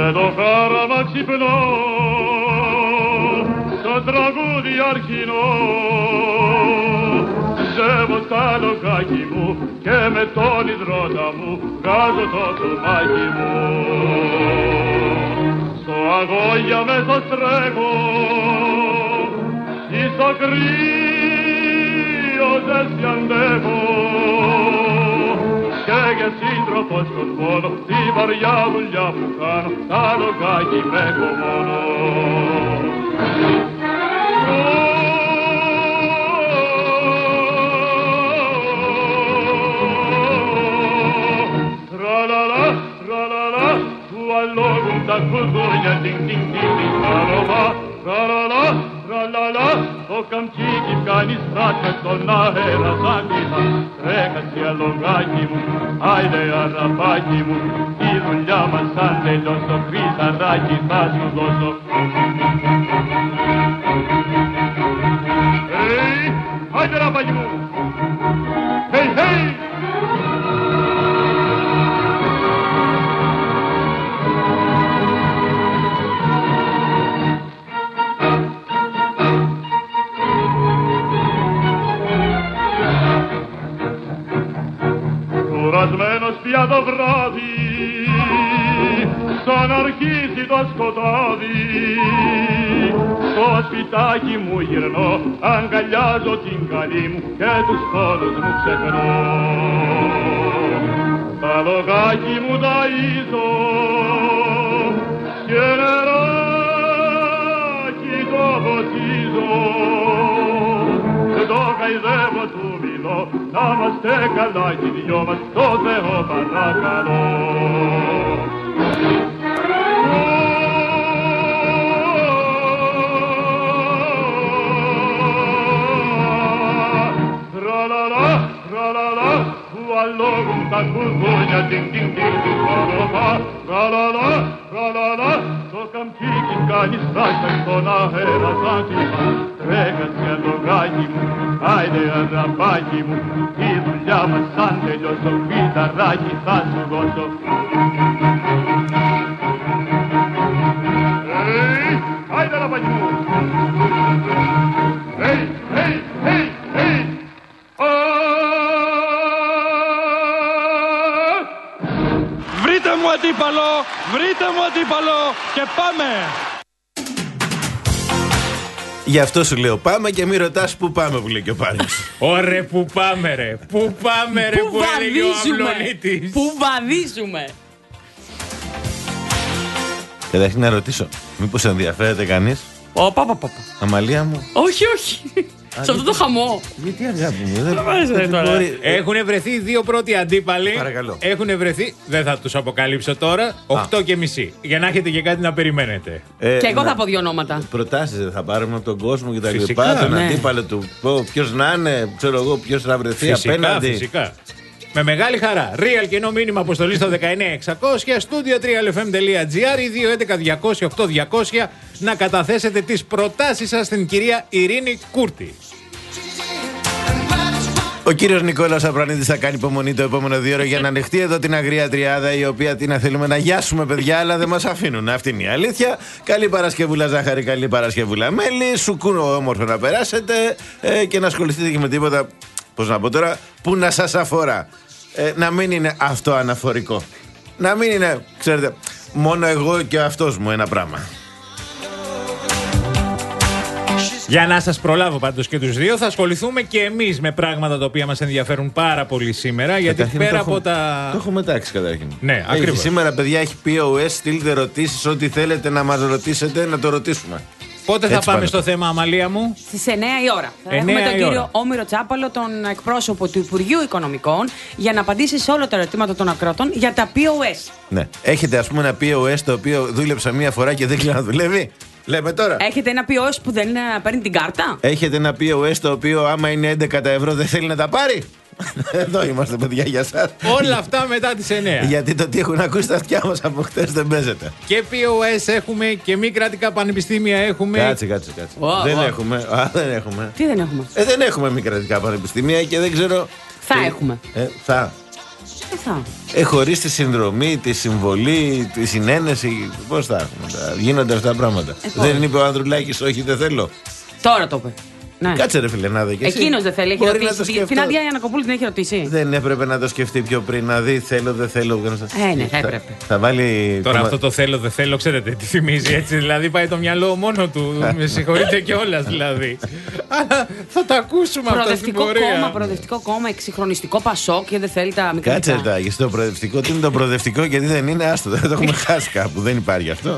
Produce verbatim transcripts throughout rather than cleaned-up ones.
με το χάραμα ξυπνώ, το τραγούδι αρχινό. Ζεύω στα λογάκι μου και με τον υδρότα μου βγάζω το τσουμάκι μου. Στο αγώγια μέσα στρέχω ή στο κρύο ζέστη αντέχω και για σύντροφο στον πόνο τη βαριά δουλειά που κάνω στα λογάκι με έχω μόνο. Tra-la-la, tra-la-la, tu allogum ta culturnia, ding-ding-ding-ding, tra-la-la, tra-la-la, tra-la-la, το καμτσίκι κάνει στράκα στον αέρα σαν κύμα. Τρέχασαι αλογάκι μου, άιντε αραπάκι μου, η δουλειά μας αν τελειώσω, χρυσαράκι θα σου δώσω. Hey, άιντε ραπάκι μου, hey, hey! Κουρασμένος πια το βράδυ, σαν αρχίσει το σκοτάδι, στο σπιτάκι μου γυρνώ, αγκαλιάζω την καλή μου και τους πόνους μου ξεχνώ. Τα λογάκι μου ταΐζω και νεράκι το ποτίζω, το καηδεύω του μιλώ, να είμαστε καλά κι οι δυο μας, το Θεό παρακαλώ. Tra-la-la, tra-la-la, tu allogum ta culturnia, ding-ding-ding-ding, tra-la-la, tra-la-la, tra-la-la, το καμτσίκι κάνει στράκα στον αέρα σαν κύμα. Τρέχασαι αλογάκι μου, άιντε αραπάκι μου, η δουλειά μας αν τελειώσω, φυταράκι θα σου δώσω. Hey, άιντε αραπάκι μου. Hey, hey, hey, hey. Βρείτε μου αντίπαλο, βρείτε μου αντίπαλο και πάμε! Γι' αυτό σου λέω πάμε και μην ρωτάς που πάμε, που λέει και ο Πάρης. Ωρε που πάμε ρε, που πάμε ρε, που έλεγε ο Αυλονίτης. Πού βαδίζουμε. Καταρχήν να ρωτήσω, μήπως ενδιαφέρεται κανείς? Όπα, πα, πα. Αμαλία μου. Όχι, όχι. Σε αυτό το χαμό. Γιατί αγάπη μου, δεν μπορεί. Έχουν βρεθεί δύο πρώτοι αντίπαλοι. Παρακαλώ. Έχουν βρεθεί, δεν θα τους αποκαλύψω τώρα, οκτώ και μισή. Για να έχετε και κάτι να περιμένετε. Ε, και εγώ να... θα πω δύο ονόματα. Προτάσεις δεν θα πάρουμε από τον κόσμο και τα Φυσικά, λοιπά. Τον ναι. αντίπαλο του. Ποιος να είναι, ξέρω εγώ, ποιος θα βρεθεί Φυσικά, απέναντι. Φυσικά. Με μεγάλη χαρά. Real κοινό μήνυμα αποστολή στο δεκαεννιά εξακόσια, studio τρία εφ εμ τελεία τζι άρ ή δύο έντεκα διακόσια οκτώ διακόσια να καταθέσετε τις προτάσεις σας στην κυρία Ειρήνη Κούρτη. Ο κύριος Νικόλαος Απρανίδης θα κάνει υπομονή το επόμενο δύο ώρο για να ανοιχτεί εδώ την αγρία τριάδα, η οποία τι να θέλουμε να γιάσουμε, παιδιά, αλλά δεν μας αφήνουν. Αυτή είναι η αλήθεια. Καλή Παρασκευούλα Ζάχαρη, καλή Παρασκευούλα Μέλη. Σουκούνο όμορφο να περάσετε ε, και να ασχοληθείτε και με τίποτα, πώς να πω τώρα, που να σας αφορά. Ε, να μην είναι αυτό αναφορικό. Να μην είναι, ξέρετε, μόνο εγώ και αυτός μου ένα πράγμα. Για να σας προλάβω πάντως και τους δύο, θα ασχοληθούμε και εμείς με πράγματα τα οποία μας ενδιαφέρουν πάρα πολύ σήμερα. Γιατί καταρχήν πέρα το από έχω, τα. Το έχω μετάξει καταρχήν. Ναι, έχει, ακριβώς. σήμερα, παιδιά, έχει πι ο ες. Στείλτε ερωτήσεις, ό,τι θέλετε να μας ρωτήσετε, να το ρωτήσουμε. Πότε θα Έτσι πάμε πάνε. στο θέμα, Αμαλία μου? Στις εννιά η ώρα. Θα εννιά έχουμε τον η ώρα. κύριο Όμηρο Τσάπαλο, τον εκπρόσωπο του Υπουργείου Οικονομικών, για να απαντήσει σε όλα τα ερωτήματα των ακροατών για τα πι ο ες. Ναι. Έχετε, ας πούμε, ένα πι ο ες το οποίο δούλεψα μία φορά και δεν ξαναδουλεύει. Λέμε τώρα. Έχετε ένα πι ο ες που δεν ε, παίρνει την κάρτα. Έχετε ένα πι ο ες το οποίο άμα είναι έντεκα ευρώ δεν θέλει να τα πάρει. Εδώ είμαστε, παιδιά, για σας. Όλα αυτά μετά τις εννιά. Γιατί το τι έχουν ακούσει τα αυτιά μας από χτες δεν παίζεται. Και πι ο ες έχουμε και μη κρατικά πανεπιστήμια έχουμε. Κάτσε, κάτσε, κάτσε. Wow, δεν wow. έχουμε. Α, δεν έχουμε. Τι δεν έχουμε. Ε, δεν έχουμε μη κρατικά πανεπιστήμια και δεν ξέρω. Θα Ε, έχουμε. Ε, θα. Δεν θα. Ε, χωρίς τη συνδρομή, τη συμβολή, τη συνένεση, πώς θα έχουμε. Γίνονται αυτά τα πράγματα. Ε, δεν είπε ο Ανδρουλάκης, όχι, δεν θέλω. Τώρα το είπε. Ναι. Κάτσε ρε φίλε, να δει και εσύ. Εκείνος δεν θέλει, έχει Μπορεί ρωτήσει. Την Αντία Ιανακοπούλου την έχει ρωτήσει. Δεν έπρεπε να το σκεφτεί πιο πριν, να δει θέλω, δεν θέλω. Ε, ναι, θα έπρεπε. Θα, θα βάλει. Τώρα το... αυτό το θέλω, δεν θέλω, ξέρετε τι θυμίζει έτσι. Δηλαδή πάει το μυαλό μόνο του. Με συγχωρείτε κιόλα δηλαδή. Αλλά θα τα ακούσουμε αυτά στην πορεία. Προοδευτικό κόμμα, προοδευτικό κόμμα, εξυγχρονιστικό πασόκ και δεν θέλει τα μικρά. Κάτσε τα, γιατί το προοδευτικό. Τι είναι το προοδευτικό, γιατί δεν είναι, άστο. Δεν το έχουμε χάσει κάπου. Δεν υπάρχει αυτό.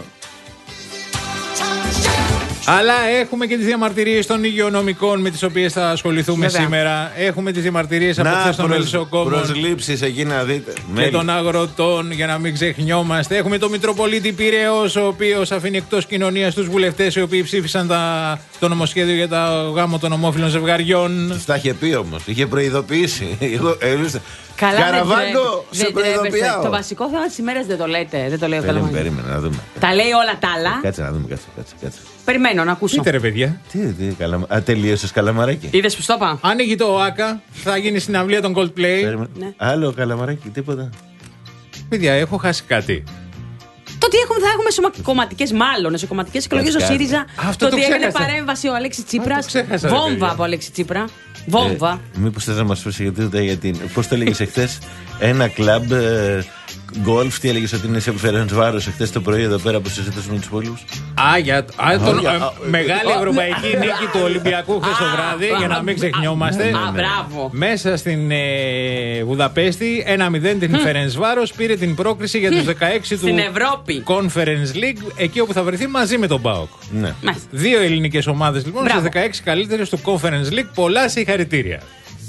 Αλλά έχουμε και τις διαμαρτυρίες των υγειονομικών με τις οποίες θα ασχοληθούμε Βέβαια. σήμερα. Έχουμε τις διαμαρτυρίες από χθες των μελισσοκόμων. Προσλήψεις εκεί να δείτε. Και Μέλη. των αγροτών, για να μην ξεχνιόμαστε. Έχουμε τον Μητροπολίτη Πειραιώς, ο οποίος αφήνει εκτός κοινωνίας τους βουλευτές οι οποίοι ψήφισαν τα, το νομοσχέδιο για τα γάμο των ομόφυλων ζευγαριών. Τους τα είχε πει όμως. Είχε προειδοποιήσει. Καλά, Καραβάγκο, σε προειδοποιάω. Το βασικό θέμα της ημέρας δεν το λέτε. Δεν το λέω καλά. Περίμενε να δούμε. Τα λέει όλα τα άλλα. Κάτσε να δούμε, κάτσε, κάτσε, κάτσε. Περιμένω να ακούσω. Πείτε ρε παιδιά. Τι, τι, καλα... Α, τελείωσες καλαμαράκι. Είδες που στο είπα. Άνοιγε το ΟΑΚΑ, θα γίνει συναυλία των Coldplay. Ναι. Άλλο καλαμαράκι, τίποτα. Παιδιά, έχω χάσει κάτι. Το ότι έχουμε, θα έχουμε σωματικές, μάλλον εσωκομματικές εκλογές ο ΣΥΡΙΖΑ. Αυτό το ότι το έγινε ξέχασα. παρέμβαση ο Αλέξης Τσίπρας. Αυτό ξέχασα, Βόμβα ρε, παιδιά. από Αλέξη Τσίπρα. Βόμβα. Ε, μήπως θες να μας πεις γιατί, γιατί πώς το έλεγες εχθές, ένα κλαμπ ε, γκολφ, τι έλεγες ότι είναι σε Φερεντσβάρος εχθές το πρωί εδώ πέρα που συζητούσαμε με τους υπόλοιπους. Α, για α, τον, για- ε, α, μεγάλη α, ευρωπαϊκή νίκη του Ολυμπιακού χθες το βράδυ, για να μην ξεχνιόμαστε. Α, μπράβο. Μέσα στην ε, Βουδαπέστη, ένα μηδέν την Φερεντσβάρος πήρε την πρόκριση για τους δεκαέξι του Στην Ευρώπη. Conference League, εκεί όπου θα βρεθεί μαζί με τον ΠΑΟΚ. Ναι. Μάλιστα. Δύο ελληνικές ομάδες λοιπόν Μπράβο. στις δεκαέξι καλύτερες του Conference League. Πολλά συγχαρητήρια.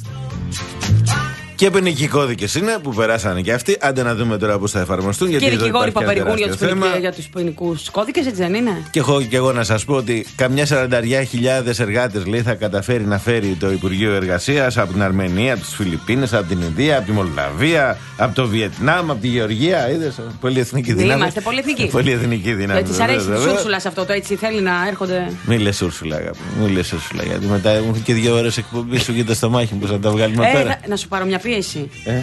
Και ποινικοί κώδικες είναι που περάσανε και αυτοί. Άντε να δούμε τώρα πώς θα εφαρμοστούν. Γιατί Και οι εδώ δικηγόροι υπάρχει ένα παπερικούν για τεράστιο τους, θέμα. ποινικ- για τους ποινικούς κώδικες, έτσι δεν είναι. Και έχω και εγώ να σας πω ότι καμιά σαρανταριά χιλιάδες εργάτες λέει θα καταφέρει να φέρει το Υπουργείο Εργασίας από την Αρμενία, από τις Φιλιππίνες, από την Ινδία, από τη Μολδαβία, από το Βιετνάμ, από τη Γεωργία. Είδες, πολυεθνική δύναμη. Είμαστε πολυεθνικοί. Πολυεθνική δύναμη. Τη αρέσει βεβαίως, τη βεβαίως. Ούρσουλα αυτό το έτσι θέλει να έρχονται. Μη λες Ούρσουλα, αγάπη. Μη λες Ούρσουλα. Γιατί μετά έχουν και δύο ώρες εκπομπή σου και το στομάχι μου, πώς θα τα βγάλουμε Ε, πέρα. θα- να σου πάρω μια πίεση. Ε.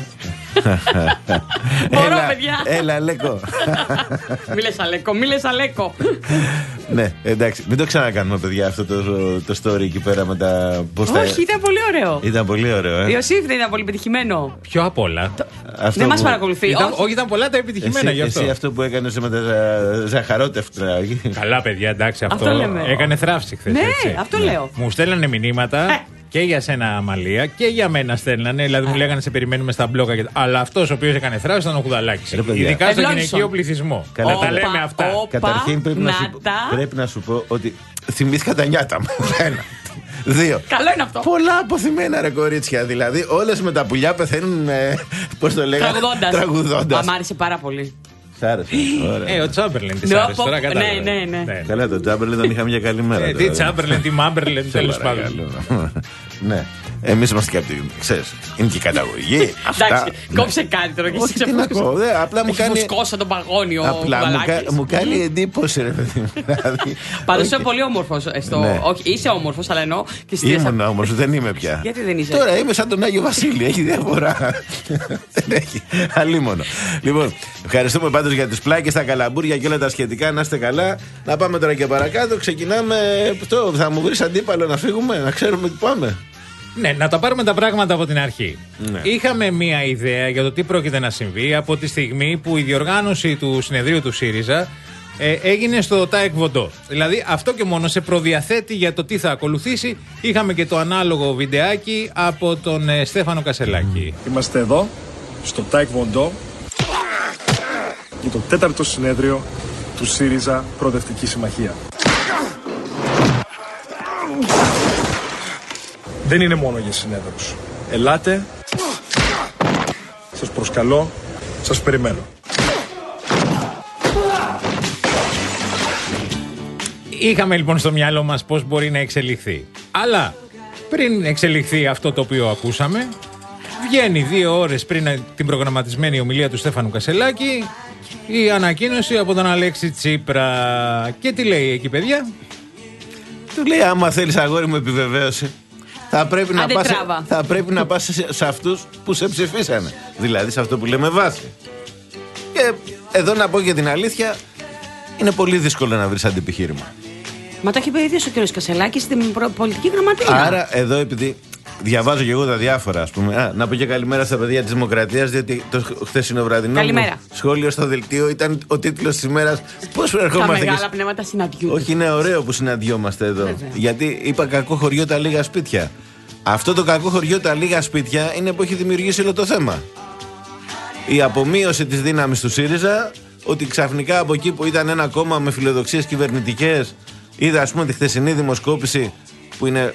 Μπορώ, Έλα, παιδιά. Έλα, Λέκο. Μη λες Αλέκο, μη λες Αλέκο. Ναι, εντάξει. Μην το ξανακάνουμε, παιδιά, αυτό το, το story εκεί πέρα με τα. Πώς τα- Όχι, ήταν πολύ ωραίο. Ήταν πολύ ωραίο, ε. Ιωσήφ δεν ήταν πολύ πετυχημένο. Πιο απ' όλα. Αυτό Δεν μας που- παρακολουθεί. Ήταν, Όχι. όχι, ήταν πολλά τα επιτυχημένα Εσύ, γι' αυτό. εσύ αυτό που έκανε με τα ζα- ζαχαρότευτρα. Καλά, παιδιά, εντάξει, αυτό, Αυτό λέμε. έκανε θράψη χθες. Ναι, έτσι. αυτό λέω. Μου στέλνανε μηνύματα Ε. και για σένα, Αμαλία, και για μένα στέλνανε. Δηλαδή μου λέγανε σε περιμένουμε στα μπλόκα. Και... Αλλά αυτό ο οποίο έκανε θράψη ήταν ο Κουδαλάκης. Ρε, παιδιά. Ειδικά στο Ευλόγησον. γυναικείο πληθυσμό. Καλά, να τα όπα, λέμε αυτά. όπα. Καταρχήν πρέπει να, να σου, τα. πρέπει να σου πω ότι θυμήθηκα τα νιάτα μου. Ένα. Δύο. Καλό είναι αυτό. Πολλά αποθυμένα ρε κορίτσια. Δηλαδή, όλες με τα πουλιά πεθαίνουν. Ε, Πώς το λέγανε, Τραγουδώντας. τραγουδώντας. Α, μ' άρεσε πάρα πολύ. Σ' άρεσε. Ωραία. Ε, ο Τσάμπερλεν τη Ναι, άρεσε πω- τώρα, κατάλαβα. ναι, ναι, ναι. Καλά, τον Τζάμπερλεν τον είχαμε για καλή μέρα. Ε, τώρα. τι Τσάμπερλεν, τι Μάμπερλεν, Σε τέλο πάντων. παρακαλώ. Ναι. Εμείς είμαστε και από την. Ξέρεις, είναι και η καταγωγή. Αυτά. Εντάξει, Ναι. κόψε κάτι τώρα και Όχι, εσύ τι να πω, δε, απλά μου Έχει κάνει. φουσκώσει τον παγόνι ο Απλά μου, κα- Κουδαλάκης. μου κάνει εντύπωση, ρε παιδί μου. Δηλαδή, Πάντως όχι, είσαι πολύ όμορφο. Ναι. Όχι, είσαι όμορφο, αλλά εννοώ και στη ήμουν όμως, δεν είμαι πια. Γιατί δεν είσαι? Τώρα είμαι σαν τον Άγιο Βασίλη, έχει διαφορά. Δεν έχει. Αλίμονο. Λοιπόν, ευχαριστούμε πάντως για τις πλάκες, τα καλαμπούρια και όλα τα σχετικά. Να είστε καλά. Να πάμε τώρα και παρακάτω. Ξεκινάμε. Αυτό, θα μου βρεις αντίπαλο να φύγουμε, να ξέρουμε τι πάμε. Ναι, να τα πάρουμε τα πράγματα από την αρχή. Ναι. Είχαμε μία ιδέα για το τι πρόκειται να συμβεί από τη στιγμή που η διοργάνωση του συνεδρίου του ΣΥΡΙΖΑ ε, έγινε στο ΤΑΕΚ Βοντό. Δηλαδή αυτό και μόνο σε προδιαθέτει για το τι θα ακολουθήσει. Είχαμε και το ανάλογο βιντεάκι από τον ε, Στέφανο Κασελάκη. Είμαστε εδώ, στο ΤΑΕΚ Βοντό, για το τέταρτο συνέδριο του ΣΥΡΙΖΑ Προοδευτική Συμμαχία. Δεν είναι μόνο για συνέδρους. Ελάτε, σας προσκαλώ, σας περιμένω. Είχαμε λοιπόν στο μυαλό μας πώς μπορεί να εξελιχθεί. Αλλά πριν εξελιχθεί αυτό το οποίο ακούσαμε, βγαίνει δύο ώρες πριν την προγραμματισμένη ομιλία του Στέφανου Κασελάκη η ανακοίνωση από τον Αλέξη Τσίπρα. Και τι λέει εκεί, παιδιά? Του λέει, άμα θέλεις αγόρι μου επιβεβαίωση, θα πρέπει να πας, θα πρέπει να πας σε, σε αυτούς που σε ψηφίσανε. Δηλαδή σε αυτό που λέμε βάση. Και εδώ να πω για την αλήθεια, είναι πολύ δύσκολο να βρεις αντιπιχείρημα. Μα το έχει πει ο ίδιος ο κ. Κασελάκης στην πολιτική γραμματεία. Άρα εδώ, επειδή διαβάζω και εγώ τα διάφορα, ας πούμε. Α, να πω και καλημέρα στα παιδιά της Δημοκρατίας, διότι το χθεσινό βραδινό σχόλιο στο δελτίο ήταν ο τίτλος της ημέρας. Πώς ερχόμαστε. Τα μεγάλα και... πνεύματα συναντιούνται. Όχι, είναι ωραίο που συναντιόμαστε εδώ. Βέβαια. Γιατί είπα κακό χωριό τα λίγα σπίτια. Αυτό το κακό χωριό τα λίγα σπίτια είναι που έχει δημιουργήσει όλο το θέμα. Η απομείωση της δύναμης του ΣΥΡΙΖΑ, ότι ξαφνικά από εκεί που ήταν ένα κόμμα με φιλοδοξίες κυβερνητικές, είδα ας πούμε τη χθεσινή δημοσκόπηση που είναι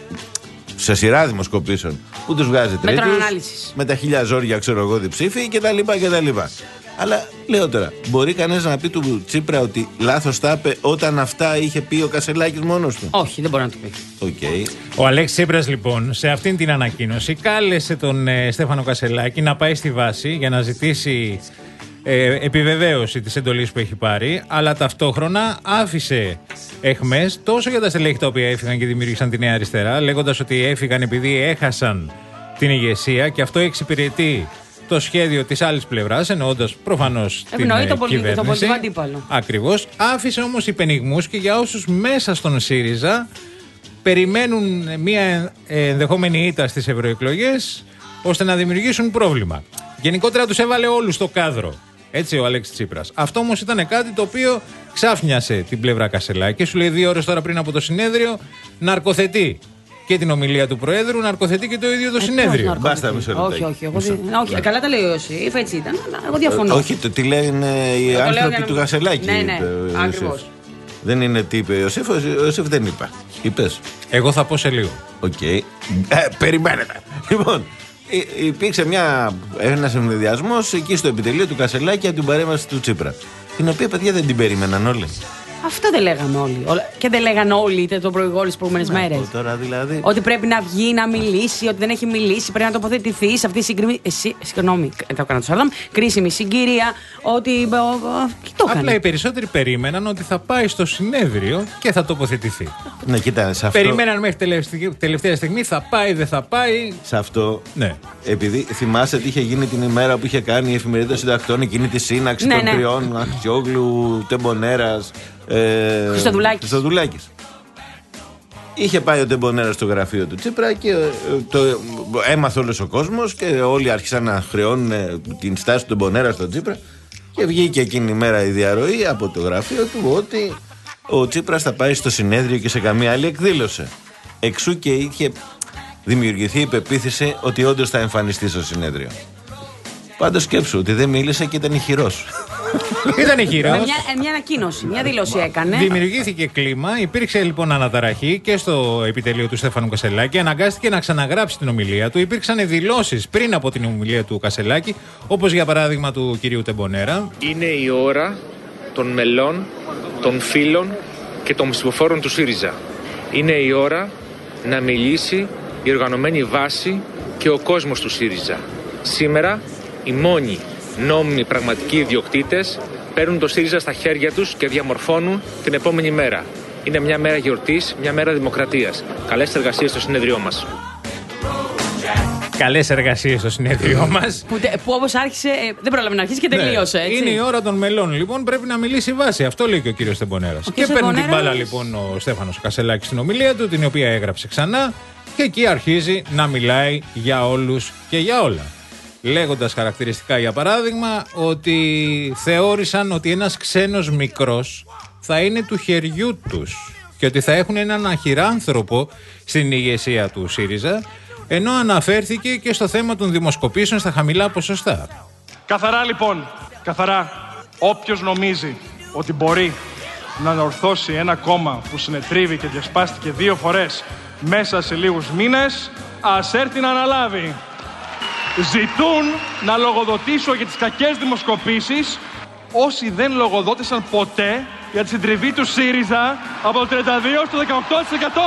σε σειρά δημοσκοπήσεων, που τους βγάζει τρίτους, με τα χίλια ζόρια ξέρω εγώ διψήφοι κτλ. κτλ. Αλλά λέω τώρα, μπορεί κανείς να πει του Τσίπρα ότι λάθος τα είπε όταν αυτά είχε πει ο Κασελάκης μόνος του? Όχι, δεν μπορεί να το πει. Okay. Ο Αλέξης Τσίπρας λοιπόν σε αυτήν την ανακοίνωση κάλεσε τον ε, Στέφανο Κασελάκη να πάει στη βάση για να ζητήσει ε, επιβεβαίωση της εντολής που έχει πάρει, αλλά ταυτόχρονα άφησε εχμές τόσο για τα στελέχη τα οποία έφυγαν και δημιούργησαν τη Νέα Αριστερά, λέγοντας ότι έφυγαν επειδή έχασαν την ηγεσία και αυτό εξυπηρετεί το σχέδιο της άλλης πλευράς, εννοώντας προφανώς την ε, το κυβέρνηση. Το πολιτικό αντίπαλο. Ακριβώς. Άφησε όμως υπενιγμούς και για όσους μέσα στον ΣΥΡΙΖΑ περιμένουν μια ενδεχόμενη ήττα στις ευρωεκλογές ώστε να δημιουργήσουν πρόβλημα. Γενικότερα τους έβαλε όλους στο κάδρο. Έτσι ο Αλέξης Τσίπρας. Αυτό όμως ήταν κάτι το οποίο ξάφνιασε την πλευρά Κασελάκη. Σου λέει δύο ώρες τώρα πριν από το συνέδριο ναρκοθετεί και την ομιλία του Προέδρου, ναρκοθετεί και το ίδιο το ε, συνέδριο. Μπάστα, μισό λεπτό. Όχι, όχι. Εγώ δι... όχι. Καλά τα λέει ο Ιωσήφ, έτσι ήταν, αλλά εγώ διαφωνώ. Ε, όχι, το τι λένε οι άνθρωποι να... του Κασελάκη. Ναι, ναι, ακριβώς. Δεν είναι τι είπε ο Ιωσήφ, ο Ιωσήφ δεν είπα. Είπες. Εγώ θα πω σε λίγο. Οκ. Okay. Ε, περιμένετε. Λοιπόν, υπήρξε μια, ένας συνδυασμός εκεί στο επιτελείο του Κασελάκη από την παρέμβαση του Τσίπρα. Την οποία παιδιά δεν την περίμεναν όλοι. Αυτό δεν λέγανε όλοι. Και δεν λέγανε όλοι είτε το προηγούμενο τις προηγούμενες μέρες. Δηλαδή... Ότι πρέπει να βγει, να μιλήσει, ότι δεν έχει μιλήσει, πρέπει να τοποθετηθεί σε αυτή τη συγκρι... Συγγνώμη, θα κάνω το σάρδαμ, κρίσιμη συγκυρία. Ότι. Το Απλά οι περισσότεροι περίμεναν ότι θα πάει στο συνέδριο και θα τοποθετηθεί. Ναι, κοίτα, σε αυτό... Περίμεναν μέχρι τελευταία στιγμή, θα πάει, δεν θα πάει. Σε αυτό. Ναι. Επειδή θυμάσαι τι είχε γίνει την ημέρα που είχε κάνει η εφημερίδα των συντακτών εκείνη τη σύναξη ναι, των ναι. τριών, Αχτιόγλου, Τεμπονέρας. Ε, Χριστοδουλάκης. Είχε πάει ο Τεμπονέρας στο γραφείο του Τσίπρα και το έμαθε όλος ο κόσμος και όλοι άρχισαν να χρεώνουν την στάση του Τεμπονέρα στον Τσίπρα και βγήκε εκείνη η μέρα η διαρροή από το γραφείο του ότι ο Τσίπρας θα πάει στο συνέδριο και σε καμία άλλη εκδήλωση. Εξού και είχε δημιουργηθεί η πεποίθηση ότι όντως θα εμφανιστεί στο συνέδριο. Πάντως σκέψου ότι δεν μίλησε και ήταν ηχηρός. Ήταν ηχηρός. Με μια, μια ανακοίνωση, μια δήλωση έκανε. Δημιουργήθηκε κλίμα, υπήρξε λοιπόν αναταραχή και στο επιτελείο του Στέφανου Κασελάκη. Αναγκάστηκε να ξαναγράψει την ομιλία του. Υπήρξαν δηλώσεις πριν από την ομιλία του Κασελάκη, όπως για παράδειγμα του κυρίου Τεμπονέρα. Είναι η ώρα των μελών, των φίλων και των ψηφοφόρων του ΣΥΡΙΖΑ. Είναι η ώρα να μιλήσει η οργανωμένη βάση και ο κόσμος του ΣΥΡΙΖΑ. Σήμερα οι μόνοι νόμιμοι πραγματικοί ιδιοκτήτες παίρνουν το ΣΥΡΙΖΑ στα χέρια τους και διαμορφώνουν την επόμενη μέρα. Είναι μια μέρα γιορτής, μια μέρα δημοκρατίας. Καλές εργασίες στο συνέδριό μας. Καλές εργασίες στο συνέδριό μας. Που, που όπως άρχισε, δεν πρόλαβε να αρχίσει και τελείωσε. Ναι. Έτσι. Είναι η ώρα των μελών. Λοιπόν, πρέπει να μιλήσει η βάση. Αυτό λέει και ο κύριος Τεμπονέρας. Και παίρνει Τεμπονέρας... την μπάλα λοιπόν ο Στέφανος Κασελάκης στην ομιλία του, την οποία έγραψε ξανά. Και εκεί αρχίζει να μιλάει για όλους και για όλα. Λέγοντας χαρακτηριστικά για παράδειγμα ότι θεώρησαν ότι ένας ξένος μικρός θα είναι του χεριού τους και ότι θα έχουν έναν αχυράνθρωπο στην ηγεσία του ΣΥΡΙΖΑ, ενώ αναφέρθηκε και στο θέμα των δημοσκοπήσεων στα χαμηλά ποσοστά. Καθαρά λοιπόν, καθαρά, όποιος νομίζει ότι μπορεί να ανορθώσει ένα κόμμα που συνετρίβει και διασπάστηκε δύο φορές μέσα σε λίγους μήνες, ας έρθει να αναλάβει. Ζητούν να λογοδοτήσω για τις κακές δημοσκοπήσεις όσοι δεν λογοδότησαν ποτέ για τη συντριβή του ΣΥΡΙΖΑ από το τριάντα δύο στο δεκαοκτώ τοις εκατό.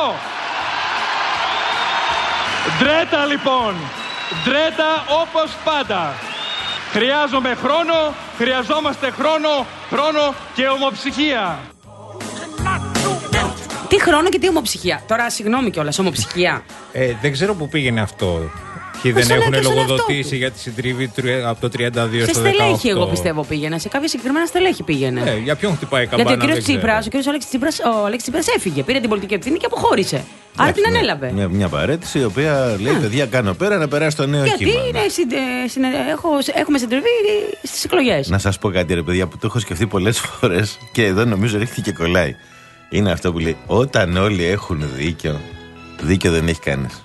Ντρέτα λοιπόν, ντρέτα όπως πάντα. Χρειάζομαι χρόνο, χρειαζόμαστε χρόνο, χρόνο και ομοψυχία. Τι χρόνο και τι ομοψυχία. Τώρα, συγγνώμη κιόλας, ομοψυχία. Ε, δεν ξέρω πού πήγαινε αυτό. Και δεν έχουν λογοδοτήσει για τη συντριβή από το τριάντα δύο σε στο δεκαοκτώ. στελέχη, εγώ πιστεύω πήγαινε. Σε κάποια συγκεκριμένα στελέχη πήγαινε. Ε, για ποιον χτυπάει η καμπάνα? Γιατί ο κύριος Τσίπρας, ο κύριος Αλέξης Τσίπρας, ο Αλέξης Τσίπρας έφυγε. Πήρε την πολιτική ευθύνη και αποχώρησε. Άρα την ανέλαβε. Μια, μια παρέτηση η οποία λέει: παιδιά, κάνω πέρα να περάσει το νέο Γιατί κύμα. Γιατί συνε, συνε, έχω, έχουμε συντριβεί στις εκλογές. Να σας πω κάτι, ρε παιδιά, που το έχω σκεφτεί πολλές φορές και εδώ νομίζω ρίχθηκε και κολλάει. Είναι αυτό που λέει: όταν όλοι έχουν δίκιο, δίκιο δεν έχει κανείς.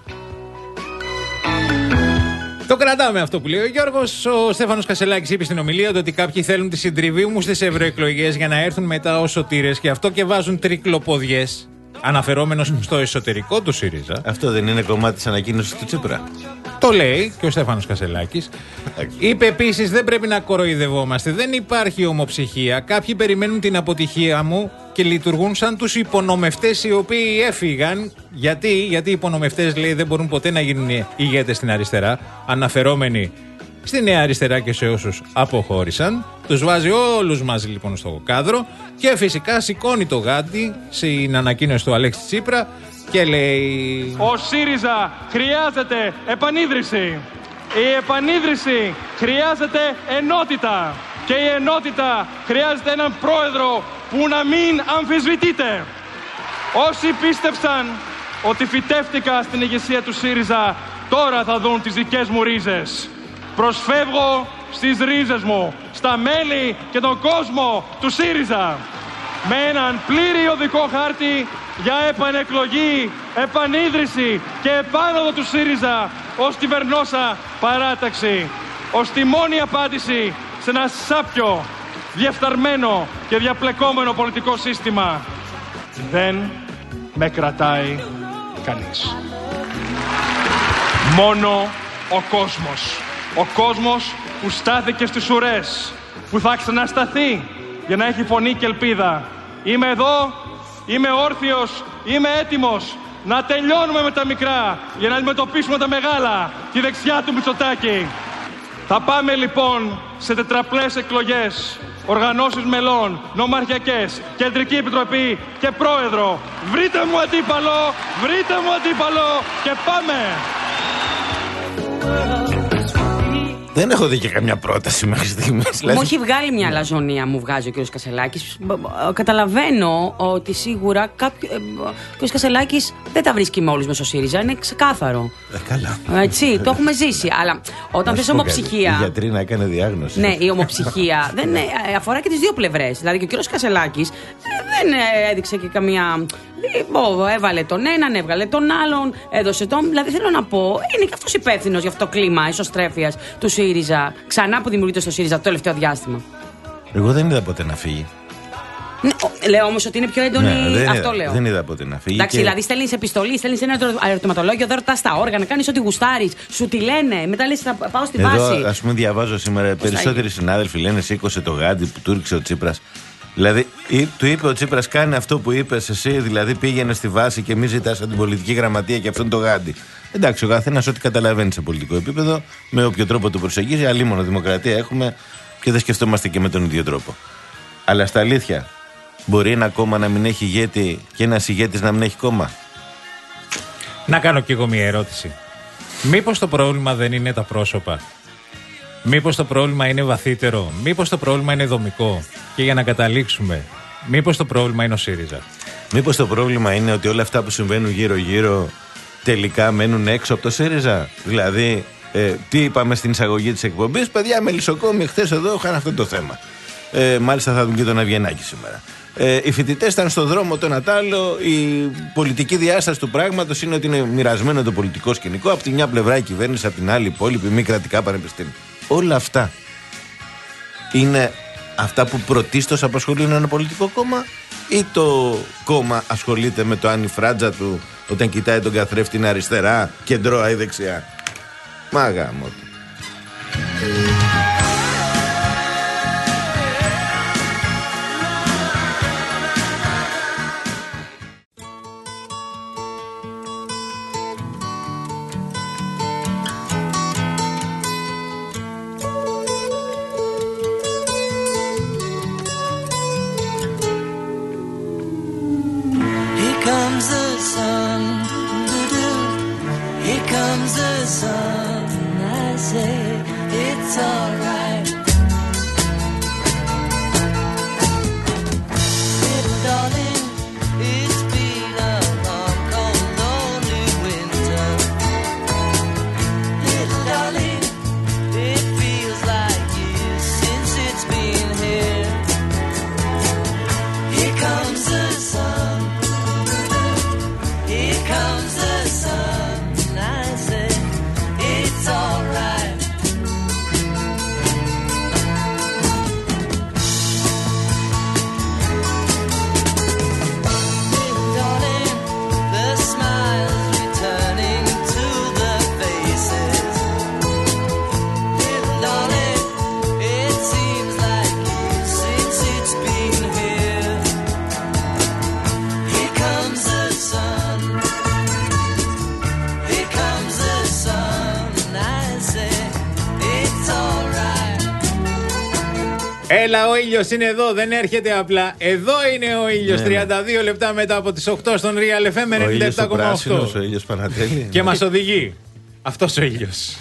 Το κρατάμε αυτό που λέει ο Γιώργος. Ο Στέφανος Κασελάκης είπε στην ομιλία του ότι κάποιοι θέλουν τη συντριβή μου στις ευρωεκλογές για να έρθουν μετά ως σωτήρες και αυτό και βάζουν τρικλοποδιές. Αναφερόμενος στο εσωτερικό του ΣΥΡΙΖΑ. Αυτό δεν είναι κομμάτι της ανακοίνωσης του Τσίπρα? Το λέει και ο Στέφανος Κασελάκης. Είπε επίσης: δεν πρέπει να κοροϊδευόμαστε. Δεν υπάρχει ομοψυχία. Κάποιοι περιμένουν την αποτυχία μου και λειτουργούν σαν τους υπονομευτές οι οποίοι έφυγαν. Γιατί, Γιατί οι υπονομευτές, λέει, δεν μπορούν ποτέ να γίνουν ηγέτες στην αριστερά. Αναφερόμενοι στη Νέα Αριστερά και σε όσους αποχώρησαν. Τους βάζει όλους μαζί λοιπόν στο κάδρο και φυσικά σηκώνει το γάντι στην ανακοίνωση του Αλέξη Τσίπρα και λέει: ο ΣΥΡΙΖΑ χρειάζεται επανίδρυση. Η επανίδρυση χρειάζεται ενότητα. Και η ενότητα χρειάζεται έναν πρόεδρο που να μην αμφισβητείται. Όσοι πίστεψαν ότι φυτεύτηκα στην ηγεσία του ΣΥΡΙΖΑ, τώρα θα δουν τις δικές μου ρίζες. Προσφεύγω στις ρίζες μου, στα μέλη και τον κόσμο του ΣΥΡΙΖΑ. Με έναν πλήρη οδικό χάρτη για επανεκλογή, επανίδρυση και επάνωδο του ΣΥΡΙΖΑ ως κυβερνόσα παράταξη. Ως τη μόνη απάντηση σε ένα σάπιο, διεφθαρμένο και διαπλεκόμενο πολιτικό σύστημα. Δεν με κρατάει κανείς. Μόνο ο κόσμος. Ο κόσμος που στάθηκε στις ουρές, που θα ξανασταθεί για να έχει φωνή και ελπίδα. Είμαι εδώ, είμαι όρθιος, είμαι έτοιμος να τελειώνουμε με τα μικρά για να αντιμετωπίσουμε τα μεγάλα, τη δεξιά του Μητσοτάκη. Θα πάμε λοιπόν σε τετραπλές εκλογές, οργανώσεις μελών, νομαρχιακές, κεντρική επιτροπή και πρόεδρο. Βρείτε μου αντίπαλο, βρείτε μου αντίπαλο και πάμε! Δεν έχω δει και καμιά πρόταση μέχρι στιγμής. Μου έχει βγάλει μια αλαζονία, μου βγάζει ο κ. Κασελάκης. Καταλαβαίνω ότι σίγουρα κάποιο, ο κ. Κασελάκης δεν τα βρίσκει με όλους μέσω ΣΥΡΙΖΑ, είναι ξεκάθαρο. Ε, καλά. Έτσι, το έχουμε ζήσει. Αλλά όταν θες ομοψυχία. Η γιατρή να έκανε διάγνωση. Ναι, η ομοψυχία δεν αφορά και τις δύο πλευρές. Δηλαδή και ο κ. Κασελάκης δεν έδειξε και καμία. Έβαλε τον έναν, έβγαλε τον άλλον, έδωσε τον. Δηλαδή θέλω να πω, είναι και αυτός υπεύθυνος για αυτό το κλίμα ισοστρέφειας του ΣΥΡΙΖΑ, ξανά που δημιουργείται στο ΣΥΡΙΖΑ το τελευταίο διάστημα. Εγώ δεν είδα ποτέ να φύγει. Ναι, λέω όμως ότι είναι πιο έντονη. Ναι, δεν αυτό είδα, λέω. Δεν είδα ποτέ να φύγει. Εντάξει, και... δηλαδή στέλνεις επιστολή, στέλνεις ένα ερωτηματολόγιο, δεν ρωτάς τα όργανα, κάνεις ό,τι γουστάρεις, σου τη λένε, μετά λες να πάω στη Εδώ, βάση. ας πούμε, διαβάζω σήμερα περισσότεροι συνάδελφοι λένε σήκωσε το γάντι που του ρίξε ο Τσίπρας. Δηλαδή, του είπε ο Τσίπρας: κάνει αυτό που είπες εσύ, δηλαδή πήγαινε στη βάση και μη ζητάς από την πολιτική γραμματεία και αυτόν το γάντι. Εντάξει, ο καθένας ό,τι καταλαβαίνει σε πολιτικό επίπεδο, με όποιο τρόπο το προσεγγίζει, αλλήμονο δημοκρατία έχουμε και δεν σκεφτόμαστε και με τον ίδιο τρόπο. Αλλά στα αλήθεια, μπορεί ένα κόμμα να μην έχει ηγέτη και ένας ηγέτης να μην έχει κόμμα? Να κάνω κι εγώ μια ερώτηση. Μήπως το πρόβλημα δεν είναι τα πρόσωπα? Μήπως το πρόβλημα είναι βαθύτερο? Μήπως το πρόβλημα είναι δομικό? Και για να καταλήξουμε, μήπως το πρόβλημα είναι ο ΣΥΡΙΖΑ? Μήπως το πρόβλημα είναι ότι όλα αυτά που συμβαίνουν γύρω-γύρω τελικά μένουν έξω από το ΣΥΡΙΖΑ? Δηλαδή, ε, τι είπαμε στην εισαγωγή της εκπομπής? Παιδιά, μελισσοκόμοι χθες εδώ είχαν αυτό το θέμα. Ε, μάλιστα θα δουν και τον Αβγενάκη σήμερα. Ε, οι φοιτητές ήταν στο δρόμο το Νατάλο. Η πολιτική διάσταση του πράγματος είναι ότι είναι μοιρασμένο το πολιτικό σκηνικό. Από τη μια πλευρά η κυβέρνηση, από την άλλη η υπόλοιπη μη κρατικά πανεπιστήμια. Όλα αυτά είναι αυτά που πρωτίστως απασχολούν ένα πολιτικό κόμμα, ή το κόμμα ασχολείται με το αν η φράτζα του όταν κοιτάει τον καθρέφτη είναι αριστερά, κεντρώα ή δεξιά? Μα γάμο του. sun, I say it's alright. Little darling, it's been a long, cold, lonely winter. Little darling, it feels like years since it's been here. Here comes the sun. Here comes the sun. I say it's alright. Darling, the smiles returning to the faces. Little darling, it seems like years since it's been here. Here comes the sun. Here comes the sun. I say it's alright. Έλα, ο ήλιος είναι εδώ, δεν έρχεται απλά. Εδώ είναι ο ήλιος, Ναι, τριάντα δύο λεπτά μετά από τις οκτώ στον Real εφ εμ Ο ενενήντα ήλιος επτά ο κόμμα πράσινος, οκτώ. ο ήλιος Πανατέλη. Και μας οδηγεί αυτός ο ήλιος.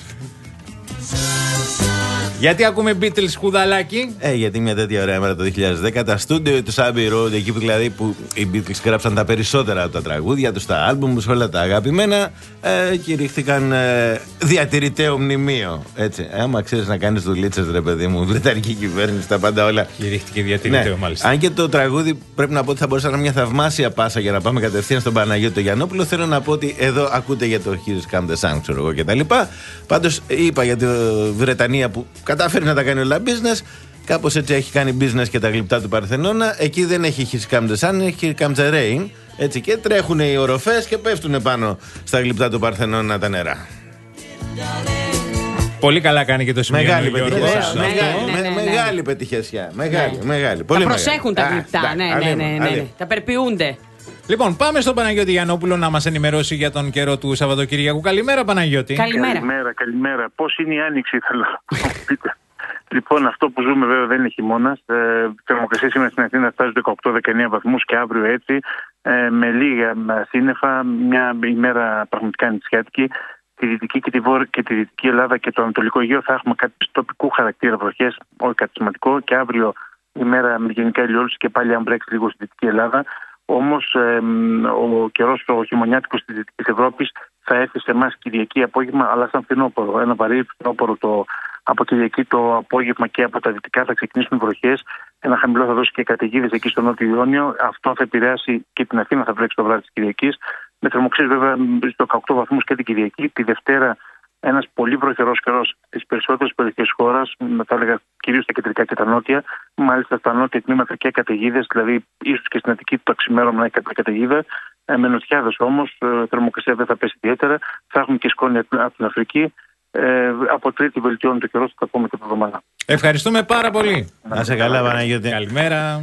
Γιατί ακούμε Beatles, κουδαλάκι? Ε, γιατί μια τέτοια ωραία μέρα το δύο χιλιάδες δέκα τα στούντιο του Abbey Road, εκεί που, δηλαδή, που οι Beatles γράψαν τα περισσότερα από τα τραγούδια τους, τα άλμπουμ τους, όλα τα αγαπημένα, ε, κηρύχθηκαν ε, διατηρηταίο μνημείο. Έτσι. Ε, άμα ξέρεις να κάνεις δουλίτσες, ρε παιδί μου, βρετανική κυβέρνηση, τα πάντα όλα. Κηρύχθηκε διατηρηταίο, μάλιστα. Αν και το τραγούδι πρέπει να πω ότι θα μπορούσε να είναι μια θαυμάσια πάσα για να πάμε κατευθείαν στον Παναγιώτο Γιαννόπουλο, θέλω να πω ότι εδώ ακούτε για το Here's Come the Sun, ξέρω εγώ κτλ. Πάντως είπα για τη Βρετανία που κατάφερε να τα κάνει όλα business. Κάπως έτσι έχει κάνει business και τα γλυπτά του Παρθενώνα. Εκεί δεν έχει Here's Come the Sun, έχει Here Comes the Rain. Έτσι, και τρέχουν οι οροφές και πέφτουν πάνω στα γλυπτά του Παρθενώνα τα νερά. Πολύ καλά κάνει και το σημείο. Μεγάλη ο Γιώργος. πετυχιασιά. Ναι, Μεγάλη, ναι, ναι, ναι, ναι. μεγάλη πετυχιασιά. Μεγάλη, Ναι. μεγάλη. Πολύ Τα μεγάλη. προσέχουν τα Α, γλυπτά. εντάξει, Ναι, ναι, αλίμονο, ναι, ναι, ναι. αλίμονο. Τα περποιούνται. Λοιπόν, πάμε στον Παναγιώτη Γιαννόπουλο να μας ενημερώσει για τον καιρό του Σαββατοκυριακού. Καλημέρα, Παναγιώτη. Καλημέρα. Καλημέρα, καλημέρα. Πώς είναι η άνοιξη, ήθελα να μου πείτε. Λοιπόν, αυτό που ζούμε βέβαια δεν είναι χειμώνας. Ε, θερμοκρασία σήμερα στην Αθήνα φτάζει δεκαοκτώ δεκαεννέα βαθμούς και αύριο έτσι, ε, με λίγα σύννεφα, μια ημέρα πραγματικά νησιάτικη. Τη Δυτική και τη, Βόρεια, και τη Δυτική Ελλάδα και το Ανατολικό Αιγαίο θα έχουμε κάτι τοπικού χαρακτήρα βροχές, όχι κάτι σημαντικό. Και αύριο ημέρα με γενικά ηλιόλουση και πάλι αν βρέξει λίγο στη Δυτική Ελλάδα. Όμως ε, ο καιρός ο χειμωνιάτικος της Δυτικής Ευρώπης θα έρθει σε εμάς Κυριακή απόγευμα, αλλά σαν φθινόπωρο. Ένα βαρύ φθινόπωρο το, από Κυριακή το απόγευμα και από τα δυτικά θα ξεκινήσουν βροχές. Ένα χαμηλό θα δώσει και καταιγίδες εκεί στο Νότιο Ιόνιο. Αυτό θα επηρεάσει και την Αθήνα, θα βρέξει το βράδυ της Κυριακής. Με θερμοκρασίες βέβαια στους δεκαοκτώ βαθμούς και την Κυριακή. Τη Δευτέρα ένας πολύ βροχερός καιρός στις περισσότερες περιοχές της χώρας, θα έλεγα κυρίως στα κεντρικά και τα νότια. Μάλιστα στα νότια τμήματα και καταιγίδες, δηλαδή ίσως και στην Αττική το ξημέρωμα να έχει καταιγίδα. Ε, με νοτιάδες όμως, ε, θερμοκρασία δεν θα πέσει ιδιαίτερα. Θα έχουμε και σκόνη από την Αφρική. Ε, από Τρίτη βελτιώνει το καιρό, θα τα πούμε και την εβδομάδα. Ευχαριστούμε πάρα πολύ. Να σε καλά, Παναγιώτη. Καλημέρα.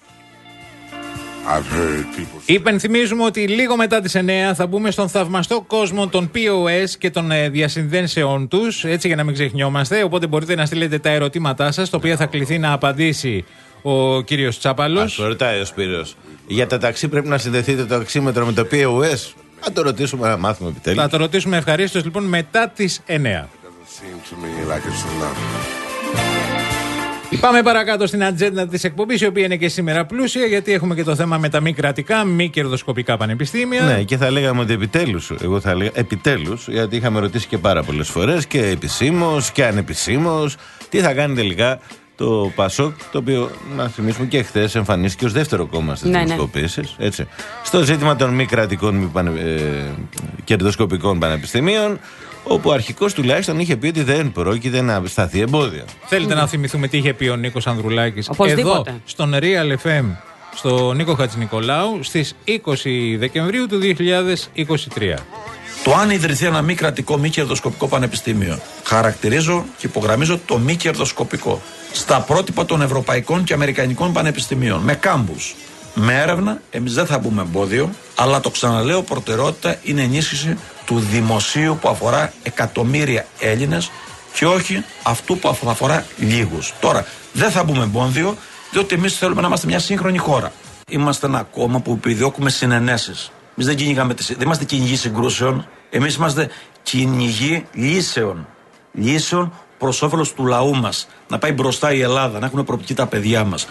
Υπενθυμίζουμε ότι λίγο μετά τις εννέα θα μπούμε στον θαυμαστό κόσμο των πι ο ες και των ε, διασυνδέσεων τους, έτσι για να μην ξεχνιόμαστε. Οπότε μπορείτε να στείλετε τα ερωτήματά σας, τα οποία θα κληθεί να απαντήσει ο κύριος Τσάπαλος. Ας το ρωτάει ο Σπύρος. Για τα ταξί πρέπει να συνδεθείτε το ταξίμετρο με το πι ο ες. Θα το ρωτήσουμε να μάθουμε επιτέλους. Θα το ρωτήσουμε ευχαρίστως λοιπόν μετά τις εννέα. Πάμε παρακάτω στην ατζέντα της εκπομπής, η οποία είναι και σήμερα πλούσια, γιατί έχουμε και το θέμα με τα μη κρατικά, μη κερδοσκοπικά πανεπιστήμια. Ναι, και θα λέγαμε ότι επιτέλους, εγώ θα λέγα επιτέλους, γιατί είχαμε ρωτήσει και πάρα πολλές φορές και επισήμως και ανεπισήμως, τι θα κάνει τελικά το ΠΑΣΟΚ, το οποίο να θυμίσουμε και χθες εμφανίστηκε ως δεύτερο κόμμα στις ναι, δημοσκοπήσεις, ναι. Έτσι, στο ζήτημα των μη κρατικών μη πανε, ε, κερδοσκοπικών πανεπιστημίων, όπου ο αρχικός τουλάχιστον είχε πει ότι δεν πρόκειται να σταθεί εμπόδιο. Θέλετε mm. να θυμηθούμε τι είχε πει ο Νίκος Ανδρουλάκης Οπωσδήποτε. εδώ στον Real εφ εμ, στο Νίκο Χατζηνικολάου, στις είκοσι Δεκεμβρίου του δύο χιλιάδες είκοσι τρία. Το αν ιδρυθεί ένα μη κρατικό μη κερδοσκοπικό πανεπιστήμιο, χαρακτηρίζω και υπογραμμίζω το μη κερδοσκοπικό, στα πρότυπα των ευρωπαϊκών και αμερικανικών πανεπιστημίων, με κάμπους, με έρευνα, εμείς δεν θα μπούμε εμπόδιο, αλλά το ξαναλέω, προτεραιότητα είναι ενίσχυση του δημοσίου που αφορά εκατομμύρια Έλληνες και όχι αυτού που αφορά λίγους. Τώρα, δεν θα μπούμε εμπόδιο, διότι εμείς θέλουμε να είμαστε μια σύγχρονη χώρα. Είμαστε ένα κόμμα που επιδιώκουμε συνενέσεις. Εμείς δεν, δεν είμαστε κυνηγοί συγκρούσεων, εμείς είμαστε κυνηγοί λύσεων. Λύσεων προς όφελος του λαού μας. Να πάει μπροστά η Ελλάδα, να έχουν προοπτική τα παιδιά μας.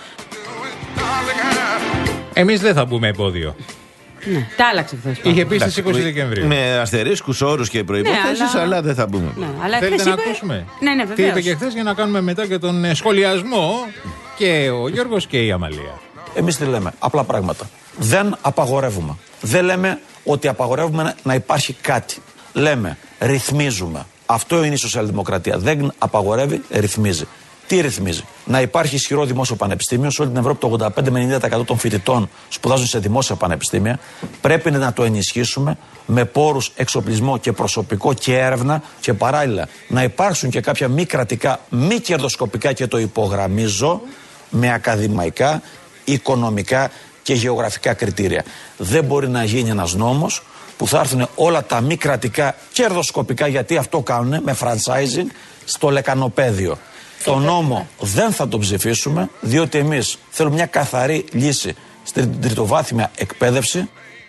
Εμείς δεν θα μπούμε εμπόδιο. Ναι, τα άλλαξε χθες. Είχε πει στις είκοσι Δεκεμβρίου. Με αστερίσκους όρους και προϋποθέσεις, Ναι, αλλά... αλλά δεν θα μπούμε. Ναι, αλλά Θέλετε χθες να είπε... ακούσουμε? Ναι, ναι, Τι βεβαίως. είπε και χθες για να κάνουμε μετά και τον ε, σχολιασμό και ο Γιώργος και η Αμαλία. Εμείς τι λέμε, απλά πράγματα. Δεν απαγορεύουμε. Δεν λέμε ότι απαγορεύουμε να υπάρχει κάτι. Λέμε, ρυθμίζουμε. Αυτό είναι η σοσιαλδημοκρατία. Δεν απαγορεύει, ρυθμίζει. Τι ρυθμίζει? Να υπάρχει ισχυρό δημόσιο πανεπιστήμιο. Σε όλη την Ευρώπη το ογδόντα πέντε με ενενήντα τοις εκατό των φοιτητών σπουδάζουν σε δημόσια πανεπιστήμια. Πρέπει να το ενισχύσουμε με πόρους, εξοπλισμό και προσωπικό και έρευνα και παράλληλα να υπάρξουν και κάποια μη κρατικά, μη κερδοσκοπικά, και το υπογραμμίζω, με ακαδημαϊκά, οικονομικά και γεωγραφικά κριτήρια. Δεν μπορεί να γίνει ένας νόμος που θα έρθουν όλα τα μη κρατικά κερδοσκοπικά, γιατί αυτό κάνουν με franchising, στο λεκανοπέδιο. Το νόμο δεν θα το ψηφίσουμε, διότι εμείς θέλουμε μια καθαρή λύση στην τριτοβάθμια εκπαίδευση.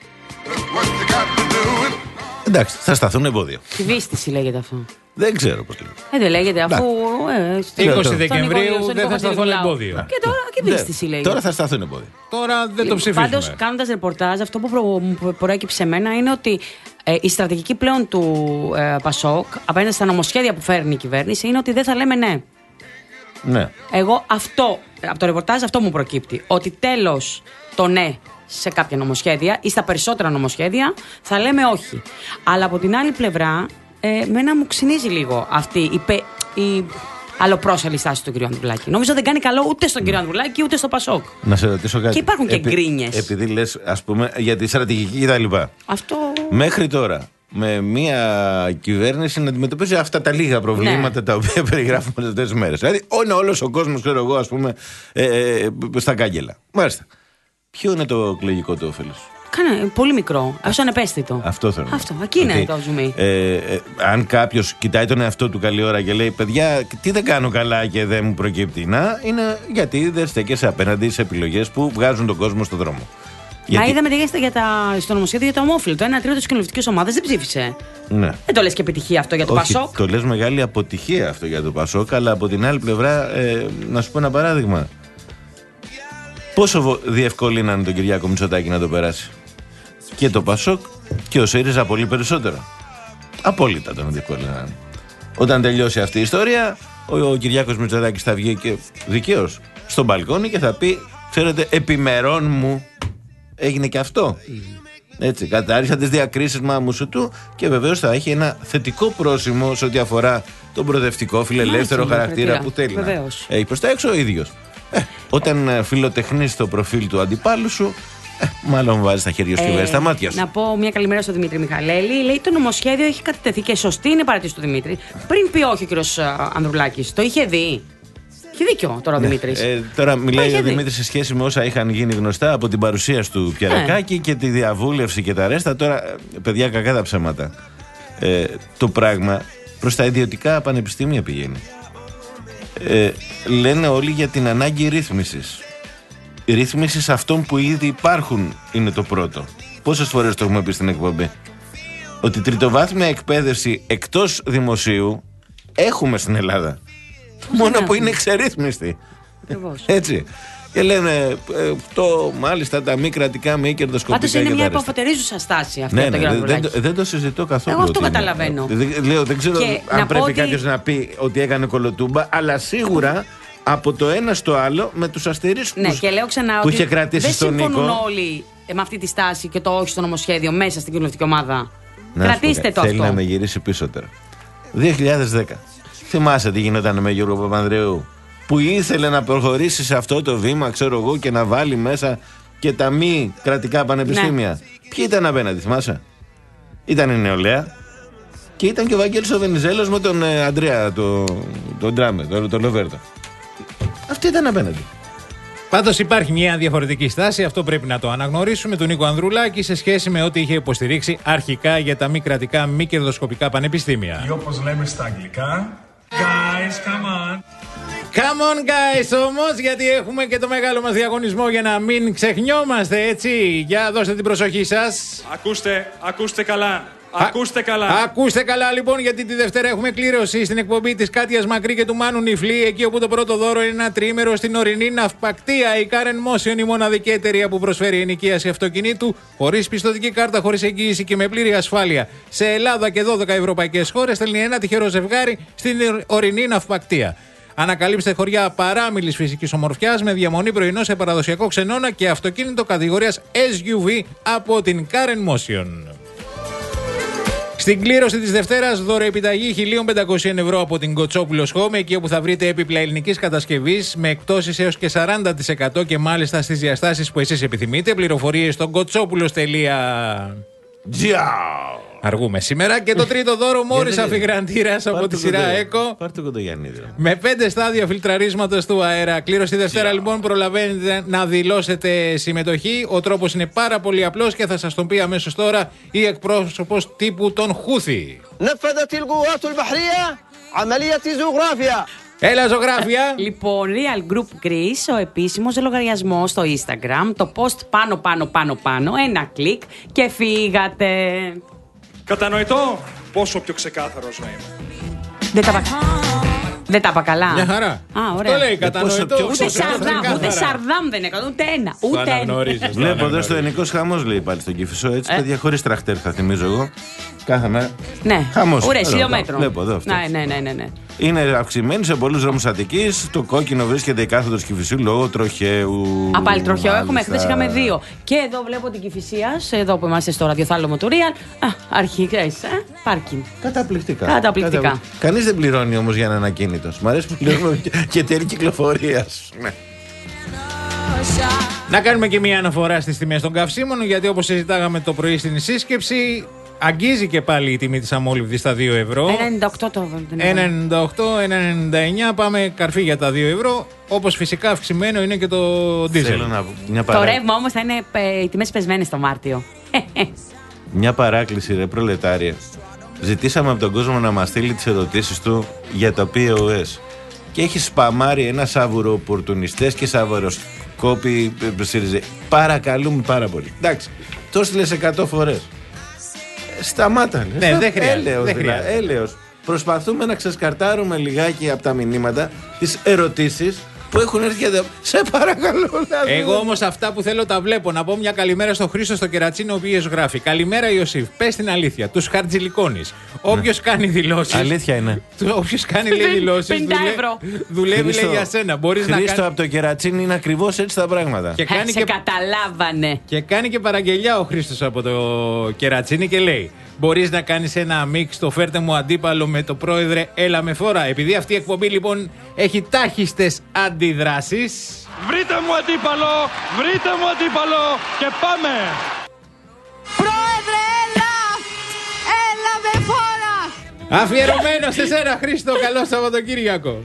Εντάξει, θα σταθούν εμπόδια. Κυβίστηση λέγεται αυτό. Δεν ξέρω πώς λέγεται. Ε, δεν λέγεται, αφού. Ε, στο- είκοσι στον Δεκεμβρίου Νικόλαο, στον δεν θα Νικόλαο σταθούν Νικολάου. εμπόδιο. Και τώρα κυβίστηση λέγεται. Τώρα θα σταθούν εμπόδια. Τώρα δεν το ψηφίζουμε. Πάντως, κάνοντας ρεπορτάζ, αυτό που προ, μου προέκυψε εμένα είναι ότι ε, η στρατηγική πλέον του ε, Πασόκ απέναντι στα νομοσχέδια που φέρνει η κυβέρνηση είναι ότι δεν θα λέμε ναι. Ναι. Εγώ αυτό, από το ρεπορτάζ αυτό μου προκύπτει. Ότι τέλος το ναι σε κάποια νομοσχέδια ή στα περισσότερα νομοσχέδια θα λέμε όχι. Αλλά από την άλλη πλευρά, ε, μένα μου ξυνίζει λίγο αυτή η, πε, η αλλοπρόσελη στάση του κ. Ανδρουλάκη. Νομίζω δεν κάνει καλό ούτε στον κ. Ανδρουλάκη ούτε στο Πασόκ. Να σε ρωτήσω κάτι. Και υπάρχουν και Επει- γκρίνιες. Επειδή λες, ας πούμε, για τη στρατηγική κτλ. Αυτό. Μέχρι τώρα, με μια κυβέρνηση να αντιμετωπίζει αυτά τα λίγα προβλήματα, Ναι. τα οποία περιγράφουμε αυτές τις μέρες. Δηλαδή, είναι όλος ο κόσμος, ξέρω εγώ, ας πούμε, ε, ε, στα κάγκελα. Μάλιστα. Ποιο είναι το εκλογικό του όφελος? Κάνε πολύ μικρό, όσο ανεπαίσθητο. Αυτό θέλω. να Αυτό, πω. εκεί είναι Ότι, το ζουμί. Ε, ε, αν κάποιος κοιτάει τον εαυτό του καλή ώρα και λέει, παιδιά, τι δεν κάνω καλά και δεν μου προκύπτει, να είναι γιατί δεν στέκεσαι απέναντι σε επιλογές που βγάζουν τον κόσμο στον δρόμο. Μα Γιατί- είδαμε τι γίνεται για τα, στο νομοσχέδιο για το ομόφυλο. Το ένα τρίτο τη κοινοβουλευτική ομάδα δεν ψήφισε. Ναι. Δεν το λες και επιτυχία αυτό για το Όχι, Πασόκ. το λες μεγάλη αποτυχία αυτό για το Πασόκ, αλλά από την άλλη πλευρά, ε, να σου πω ένα παράδειγμα. Πόσο βο- διευκολύνανε τον Κυριάκο Μητσοτάκη να το περάσει? Και το Πασόκ και ο ΣΥΡΙΖΑ πολύ περισσότερο. Απόλυτα τον διευκολύνανε. Όταν τελειώσει αυτή η ιστορία, ο, ο Κυριάκος Μητσοτάκης θα βγει και δικαίως στο μπαλκόνι και θα πει, ξέρετε, επιμερών μου έγινε και αυτό. Έτσι, κατάργησα τις διακρίσεις μάμουσου του και βεβαίως θα έχει ένα θετικό πρόσημο σε ό,τι αφορά τον προοδευτικό, φιλελεύθερο Μάλιστα, χαρακτήρα χαρακτήρα. που θέλει Βεβαίως. να έχει προς τα έξω ο ίδιος. Ε, όταν ε, φιλοτεχνείς το προφίλ του αντιπάλου σου, ε, μάλλον βάζει τα χέρια σου και βγάζει τα μάτια σου. Να πω μια καλημέρα στον Δημήτρη Μιχαλέλη. Λέει το νομοσχέδιο έχει κατατεθεί και σωστή είναι η παρατήρηση του Δημήτρη. Πριν πει όχι ο κύριος Ανδρουλάκης, το είχε δει. Έχει δίκιο τώρα ο Δημήτρης. Ε, τώρα μιλάει είχε ο δει. Δημήτρης σε σχέση με όσα είχαν γίνει γνωστά από την παρουσίαση του Πιερακάκη και τη διαβούλευση και τα ρέστα. Τώρα, ε, παιδιά, κακά τα ψέματα. Ε, το πράγμα προς τα ιδιωτικά πανεπιστήμια πηγαίνει. Ε, λένε όλοι για την ανάγκη ρύθμισης. Η ρύθμιση σε αυτών που ήδη υπάρχουν είναι το πρώτο. Πόσες φορές το έχουμε πει στην εκπομπή? Ότι τριτοβάθμια εκπαίδευση εκτός δημοσίου έχουμε στην Ελλάδα. Μόνο που είναι εξερρύθμιστη. Ακριβώς. Έτσι. Και λένε ε, το μάλιστα τα μη κρατικά, μη κερδοσκοπικά. Πάντως είναι και μια τα ρέστα. υποφωτερίζουσα στάση αυτή Ναι, από τον ναι, κύριο δεν, δεν, Ανδρουλάκη. το- δεν το συζητώ καθόλου. Εγώ αυτό ότι είναι. καταλαβαίνω. Δεν, λέω, δεν ξέρω Και αν να πω πρέπει ότι- κάποιος να πει ότι έκανε κολοτούμπα, αλλά σίγουρα από το ένα στο άλλο με τους αστερίσκους Ναι, και λέω ξανά που ότι είχε κρατήσει δεν στον συμφωνούν Νίκο. όλοι ε, με αυτή τη στάση και το όχι στο νομοσχέδιο μέσα στην κοινοβουλευτική ομάδα. Να σου πω Κρατήστε κάτι, το θέλει αυτό. να με γυρίσει πίσω τώρα. δύο χιλιάδες δέκα. Θυμάσαι τι γινόταν με Γιώργο Παπανδρέου, που ήθελε να προχωρήσει σε αυτό το βήμα, ξέρω εγώ, και να βάλει μέσα και τα μη κρατικά πανεπιστήμια. Ναι. Ποιοι ήταν απέναντι, θυμάσαι? Ήταν η Νεολαία και ήταν και ο Βαγγέλης ο Βενιζέλος με τον ε, Αντρέα, τον το Ντράμε, τον το Λοβέρτα. Αυτοί ήταν απέναντι. Πάντως υπάρχει μια διαφορετική στάση, αυτό πρέπει να το αναγνωρίσουμε, του Νίκο Ανδρουλάκη σε σχέση με ό,τι είχε υποστηρίξει αρχικά για τα μη κρατικά, μη κερδοσκοπικά πανεπιστήμια. Ή όπως λέμε στα αγγλικά, guys, come on. Come on guys όμως, γιατί έχουμε και το μεγάλο μας διαγωνισμό για να μην ξεχνιόμαστε, έτσι. Για δώστε την προσοχή σας. Ακούστε, ακούστε καλά. Ακούστε καλά. Ακούστε καλά λοιπόν, γιατί τη Δευτέρα έχουμε κλήρωση στην εκπομπή της Κάτιας Μακρύ και του Μάνου Νιφλή. Εκεί όπου το πρώτο δώρο είναι ένα τριήμερο στην ορεινή ναυπακτία. Η Karen Motion, η μοναδική εταιρεία που προσφέρει ενοικίαση αυτοκινήτου χωρίς πιστωτική κάρτα, χωρίς εγγύηση και με πλήρη ασφάλεια. Σε Ελλάδα και δώδεκα ευρωπαϊκές χώρες στέλνει ένα τυχερό ζευγάρι στην ορεινή ναυπακτία. Ανακαλύψτε χωριά παράμιλης φυσικής ομορφιάς με διαμονή πρωινό σε παραδοσιακό ξενώνα και αυτοκίνητο κατηγορίας ες γιου βι από την Karen Motion. Στην κλήρωση της Δευτέρας, δωροεπιταγή χίλια πεντακόσια ευρώ από την Κοτσόπουλος Home, εκεί όπου θα βρείτε έπιπλα ελληνικής κατασκευής με εκτόσεις έως και σαράντα τοις εκατό και μάλιστα στις διαστάσεις που εσείς επιθυμείτε. Πληροφορίες στο κοτσόπουλος τελεία τζι άρ. Αργούμε σήμερα. Και το τρίτο δώρο, Μόρις αφιγραντήρας από τη σειρά ΕΚΟ. Πάρτε Κοντογιαννίδη. Με πέντε στάδια φιλτραρίσματος του αέρα. Κλήρωση Δευτέρα λοιπόν, προλαβαίνετε να δηλώσετε συμμετοχή. Ο τρόπος είναι πάρα πολύ απλός και θα σας τον πει αμέσως τώρα η εκπρόσωπος τύπου των Χούθη. نفذت القوات البحرية عملية زوغرافيا. Έλα, ζωγράφια! Λοιπόν, Real Group Greece, ο επίσημος λογαριασμός στο Instagram, το post πάνω πάνω πάνω πάνω, ένα κλικ και φύγατε. Κατανοητό πόσο πιο ξεκάθαρος να είμαι. Δεν τα είπα. Δεν τα είπα καλά. Μια χαρά. Α, ωραία. Το λέει κατανοητό. Ούτε Σαρδάμ, ούτε Σαρδάμ δεν έκανα, ούτε ένα. Ούτε ένα. Βλέπω εδώ στο Ενικός χαμός, λέει πάλι στον Κηφισό. Έτσι, παιδιά, χωρίς τραχτέρ θα θυμίζω εγώ. Κάθε μέρα. Ναι, χαμός. ωραία, χιλιόμετρο. Βλέπω εδώ αυτό. Ναι, ναι, ναι, ναι. Είναι αυξημένη σε πολλούς δρόμους Αττικής. Το κόκκινο βρίσκεται η κάθοδος Κηφισού λόγω τροχαίου. Α, πάλι τροχαίο έχουμε. Χθες είχαμε δύο. Και εδώ βλέπω την Κηφισίας, εδώ που είμαστε στο ραδιοθάλαμο του Real. Α, αρχικές, ε, πάρκινγκ. Καταπληκτικά. Καταπληκτικά. Κατα... Κανείς δεν πληρώνει όμως για να είναι ακίνητος. Μ' αρέσει που πληρώνουμε και εταιρεία κυκλοφορίας. Ναι. Να κάνουμε και μια αναφορά στις τιμές των καυσίμων, γιατί όπως συζητάγαμε το πρωί στην σύσκεψη, αγγίζει και πάλι η τιμή της αμόλυβδης στα δύο ευρώ. ένα ενενήντα οκτώ το ένα ενενήντα οκτώ, ένα ενενήντα εννιά, πάμε καρφί για τα δύο ευρώ. Όπως φυσικά αυξημένο είναι και το ντίζελ. Το ρεύμα όμως θα είναι ε, οι τιμές πεσμένες το Μάρτιο. Μια παράκληση, ρε προλετάρια. Ζητήσαμε από τον κόσμο να μας στείλει τις ερωτήσεις του για το πι ο ες. Και έχει σπαμάρει ένα σαβουροοπορτουνιστές και σαβουροσκόποι. Παρακαλούμε πάρα πολύ. Εντάξει, το έστειλες εκατό φορές. Σταμάτα. Ναι, δεν χρειάζεται. Έλεος, δεν δηλαδή, χρειάζεται. έλεος. Προσπαθούμε να ξεσκαρτάρουμε λιγάκι από τα μηνύματα τις ερωτήσεις που έχουν έρθει εδώ. Σε παρακαλώ, δηλαδή. Εγώ όμως αυτά που θέλω τα βλέπω. Να πω μια καλημέρα στο Χρήστο στο Κερατσίνο, ο οποίος γράφει: καλημέρα Ιωσήφ, πες την αλήθεια. Τους χαρτζηλικώνεις. Όποιος κάνει δηλώσεις. Αλήθεια είναι. Όποιος κάνει λέει δηλώσεις. πενήντα ευρώ. Δουλεύει Χρήστο, λέει για σένα. Μπορείς να Χρήστο κάνεις. από το Κερατσίνι είναι ακριβώς έτσι τα πράγματα. Και κάνει Σε και... καταλάβανε. και κάνει και παραγγελιά ο Χρήστος από το Κερατσίνι και λέει: μπορείς να κάνεις ένα μίξ το φέρτε μου αντίπαλο με το πρόεδρε, έλα με φορά. Επειδή αυτή η εκπομπή λοιπόν έχει τάχιστες αντιδράσεις. Βρείτε μου αντίπαλο, βρείτε μου αντίπαλο και πάμε. Πρόεδρε, έλα! Έλα με φόρα! Αφιερωμένο σε σένα Χρήστο, καλό Σαββατοκύριακο.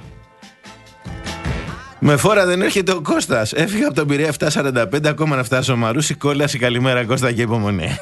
Με φόρα δεν έρχεται ο Κώστας. Έφυγα από τον Πειραιά επτακόσια σαράντα πέντε, ακόμα να φτάσω Μαρούσι, κόλαση. Καλημέρα Κώστα και υπομονή.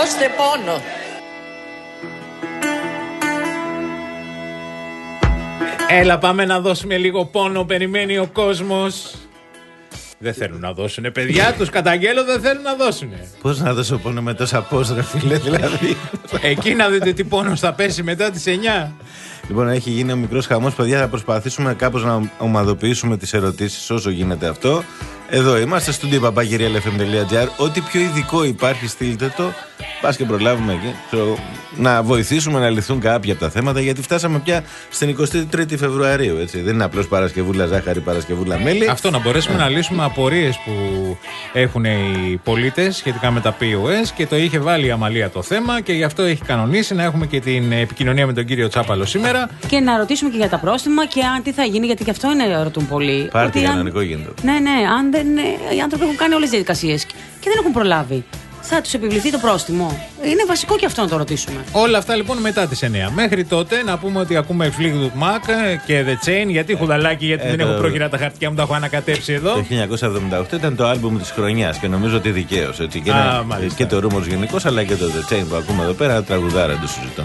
Δώστε πόνο. Έλα, πάμε να δώσουμε λίγο πόνο. Περιμένει ο κόσμος. Δεν θέλουν να δώσουνε, παιδιά. Τους καταγγέλλω, δεν θέλουν να δώσουνε. Πώς να δώσω πόνο με τόσα πώς, ρε φίλε, δηλαδή. Εκεί να δείτε τι πόνος θα πέσει μετά τις εννιά. Λοιπόν, έχει γίνει ο μικρός χαμός, παιδιά. Θα προσπαθήσουμε κάπως να ομαδοποιήσουμε τις ερωτήσεις όσο γίνεται αυτό. Εδώ είμαστε, studio παπάκυ ρι ελ εφ εμ τελεία τζι άρ. Ό,τι πιο ειδικό υπάρχει, στείλτε το. Πας και προλάβουμε εκεί. Να βοηθήσουμε να λυθούν κάποια από τα θέματα, γιατί φτάσαμε πια στην εικοστή τρίτη Φεβρουαρίου. Έτσι. Δεν είναι απλώς Παρασκευούλα ζάχαρη, Παρασκευούλα μέλι. Αυτό, να μπορέσουμε να λύσουμε απορίες που έχουν οι πολίτες σχετικά με τα πι ο ες, και το είχε βάλει η Αμαλία το θέμα και γι' αυτό έχει κανονίσει να έχουμε και την επικοινωνία με τον κύριο Τσάπαλο σήμερα. Και να ρωτήσουμε και για τα πρόστιμα και αν τι θα γίνει, γιατί και αυτό είναι, ρωτούν πολλοί. Πάρτι κανονικό γίνεται. Ναι, ναι, αν δεν, οι άνθρωποι έχουν κάνει όλες τις διαδικασίες και δεν έχουν προλάβει. Θα τους επιβληθεί το πρόστιμο. Είναι βασικό και αυτό να το ρωτήσουμε. Όλα αυτά λοιπόν μετά τις εννιά. Μέχρι τότε να πούμε ότι ακούμε Fleetwood Mac και The Chain. Γιατί χουδαλάκι, γιατί ε, δεν το... έχω πρόχειρα τα χαρτιά μου, τα έχω ανακατέψει εδώ. Το χίλια εννιακόσια εβδομήντα οκτώ ήταν το άλμπουμ της χρονιάς και νομίζω ότι δικαίως. Και, Α, και το Rumors γενικώς, αλλά και το The Chain που ακούμε εδώ πέρα, τραγουδάρα το συζητώ.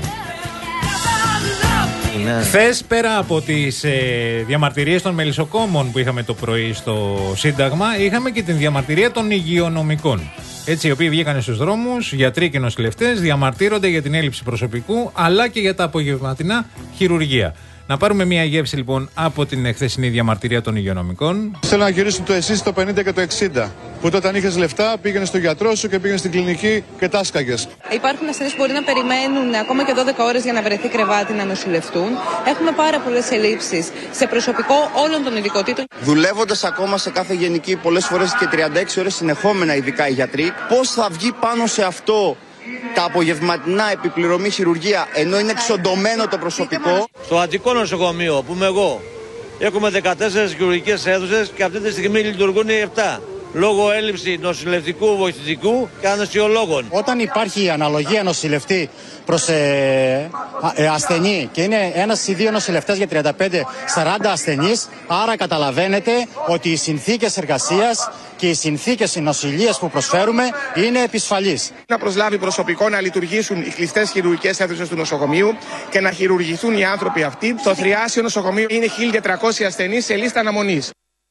Χθες, πέρα από τις ε, διαμαρτυρίες των μελισσοκόμων που είχαμε το πρωί στο Σύνταγμα, είχαμε και την διαμαρτυρία των υγειονομικών. Έτσι, οι οποίοι βγήκαν στους δρόμους, γιατροί και νοσηλευτές, διαμαρτύρονται για την έλλειψη προσωπικού αλλά και για τα απογευματινά χειρουργεία. Να πάρουμε μια γεύση λοιπόν από την χθεσινή διαμαρτυρία των υγειονομικών. Θέλω να γυρίσουν το εσείς το πενήντα και το εξήντα. Που όταν είχες λεφτά πήγαινε στον γιατρό σου και πήγαινε στην κλινική και τάσκαγες. Υπάρχουν ασθενείς που μπορεί να περιμένουν ακόμα και δώδεκα ώρες για να βρεθεί κρεβάτι να νοσηλευτούν. Έχουμε πάρα πολλές ελλείψεις σε προσωπικό όλων των ειδικοτήτων. Δουλεύοντας ακόμα σε κάθε γενική πολλές φορές και τριάντα έξι ώρες συνεχόμενα, ειδικά οι γιατροί, πώς θα βγει πάνω σε αυτό τα απογευματινά επιπληρωμή χειρουργία, ενώ είναι εξοντωμένο το προσωπικό. Στο Αττικό νοσοκομείο που είμαι εγώ, έχουμε δεκατέσσερις χειρουργικές αίθουσες και αυτή τη στιγμή λειτουργούν οι επτά. Λόγω έλλειψη νοσηλευτικού, βοηθητικού και αναισθησιολόγων. Όταν υπάρχει η αναλογία νοσηλευτή προς ε, ε, ασθενή και είναι ένας ή δύο νοσηλευτές για τριάντα πέντε σαράντα ασθενείς, άρα καταλαβαίνετε ότι οι συνθήκες εργασίας και οι συνθήκες νοσηλείας που προσφέρουμε είναι επισφαλείς. Να προσλάβει προσωπικό να λειτουργήσουν οι κλειστές χειρουργικές αίθουσες του νοσοκομείου και να χειρουργηθούν οι άνθρωποι αυτοί. Στο Θριάσιο νοσοκομείο είναι χίλια τετρακόσιοι ασθενείς σε λίστα αναμονής.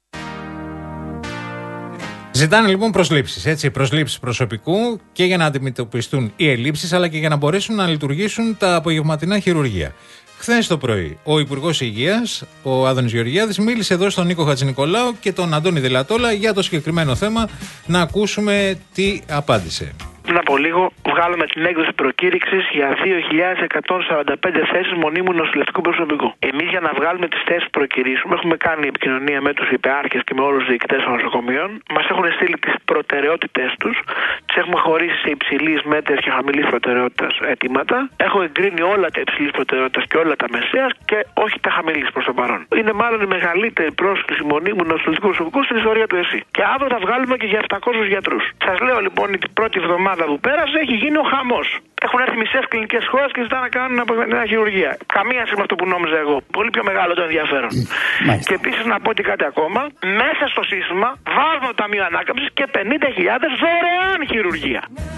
Ζητάνε λοιπόν προσλήψεις, έτσι, προσλήψεις προσωπικού και για να αντιμετωπιστούν οι ελλείψεις αλλά και για να μπορέσουν να λειτουργήσουν τα απογευματινά χειρουργεία. Χθες το πρωί, ο Υπουργός Υγείας, ο Άδωνης Γεωργιάδης, μίλησε εδώ στον Νίκο Χατζηνικολάου και τον Αντώνη Δελατόλα για το συγκεκριμένο θέμα. Να ακούσουμε τι απάντησε. Πριν από λίγο βγάλαμε την έκδοση προκήρυξης για δύο χιλιάδες εκατόν σαράντα πέντε θέσεις μονίμου νοσηλευτικού προσωπικού. Εμείς για να βγάλουμε τις θέσεις που προκυρήσουμε έχουμε κάνει επικοινωνία με τους υπεάρχες και με όλους τους διοικητές των νοσοκομείων. Μας έχουν στείλει τις προτεραιότητες τους, τις έχουμε χωρίσει σε υψηλής, μέτριας και χαμηλής προτεραιότητας αιτήματα. Έχω εγκρίνει όλα τα υψηλής προτεραιότητας και όλα τα μεσαίας και όχι τα χαμηλής προς το παρόν. Είναι μάλλον η μεγαλύτερη πρόσκληση μονίμου νοσηλευτικού προσωπικού στην ιστορία του ΕΣΥ. Και αύριο θα βγάλουμε και για επτακόσιους γιατρούς. Σας λέω λοιπόν ότι την πρώτη εβδομάδα που πέρασε έχει γίνει ο χαμός. Έχουν έρθει μισές κλινικές χώρες και ζητάνε να κάνουν μια χειρουργία. Καμία σχέση με αυτό που νόμιζα εγώ. Πολύ πιο μεγάλο το ενδιαφέρον. Μάλιστα. Και επίσης να πω ότι κάτι ακόμα. Μέσα στο σύστημα βάζουμε το Ταμείο Ανάκαμψης και πενήντα χιλιάδες δωρεάν χειρουργία.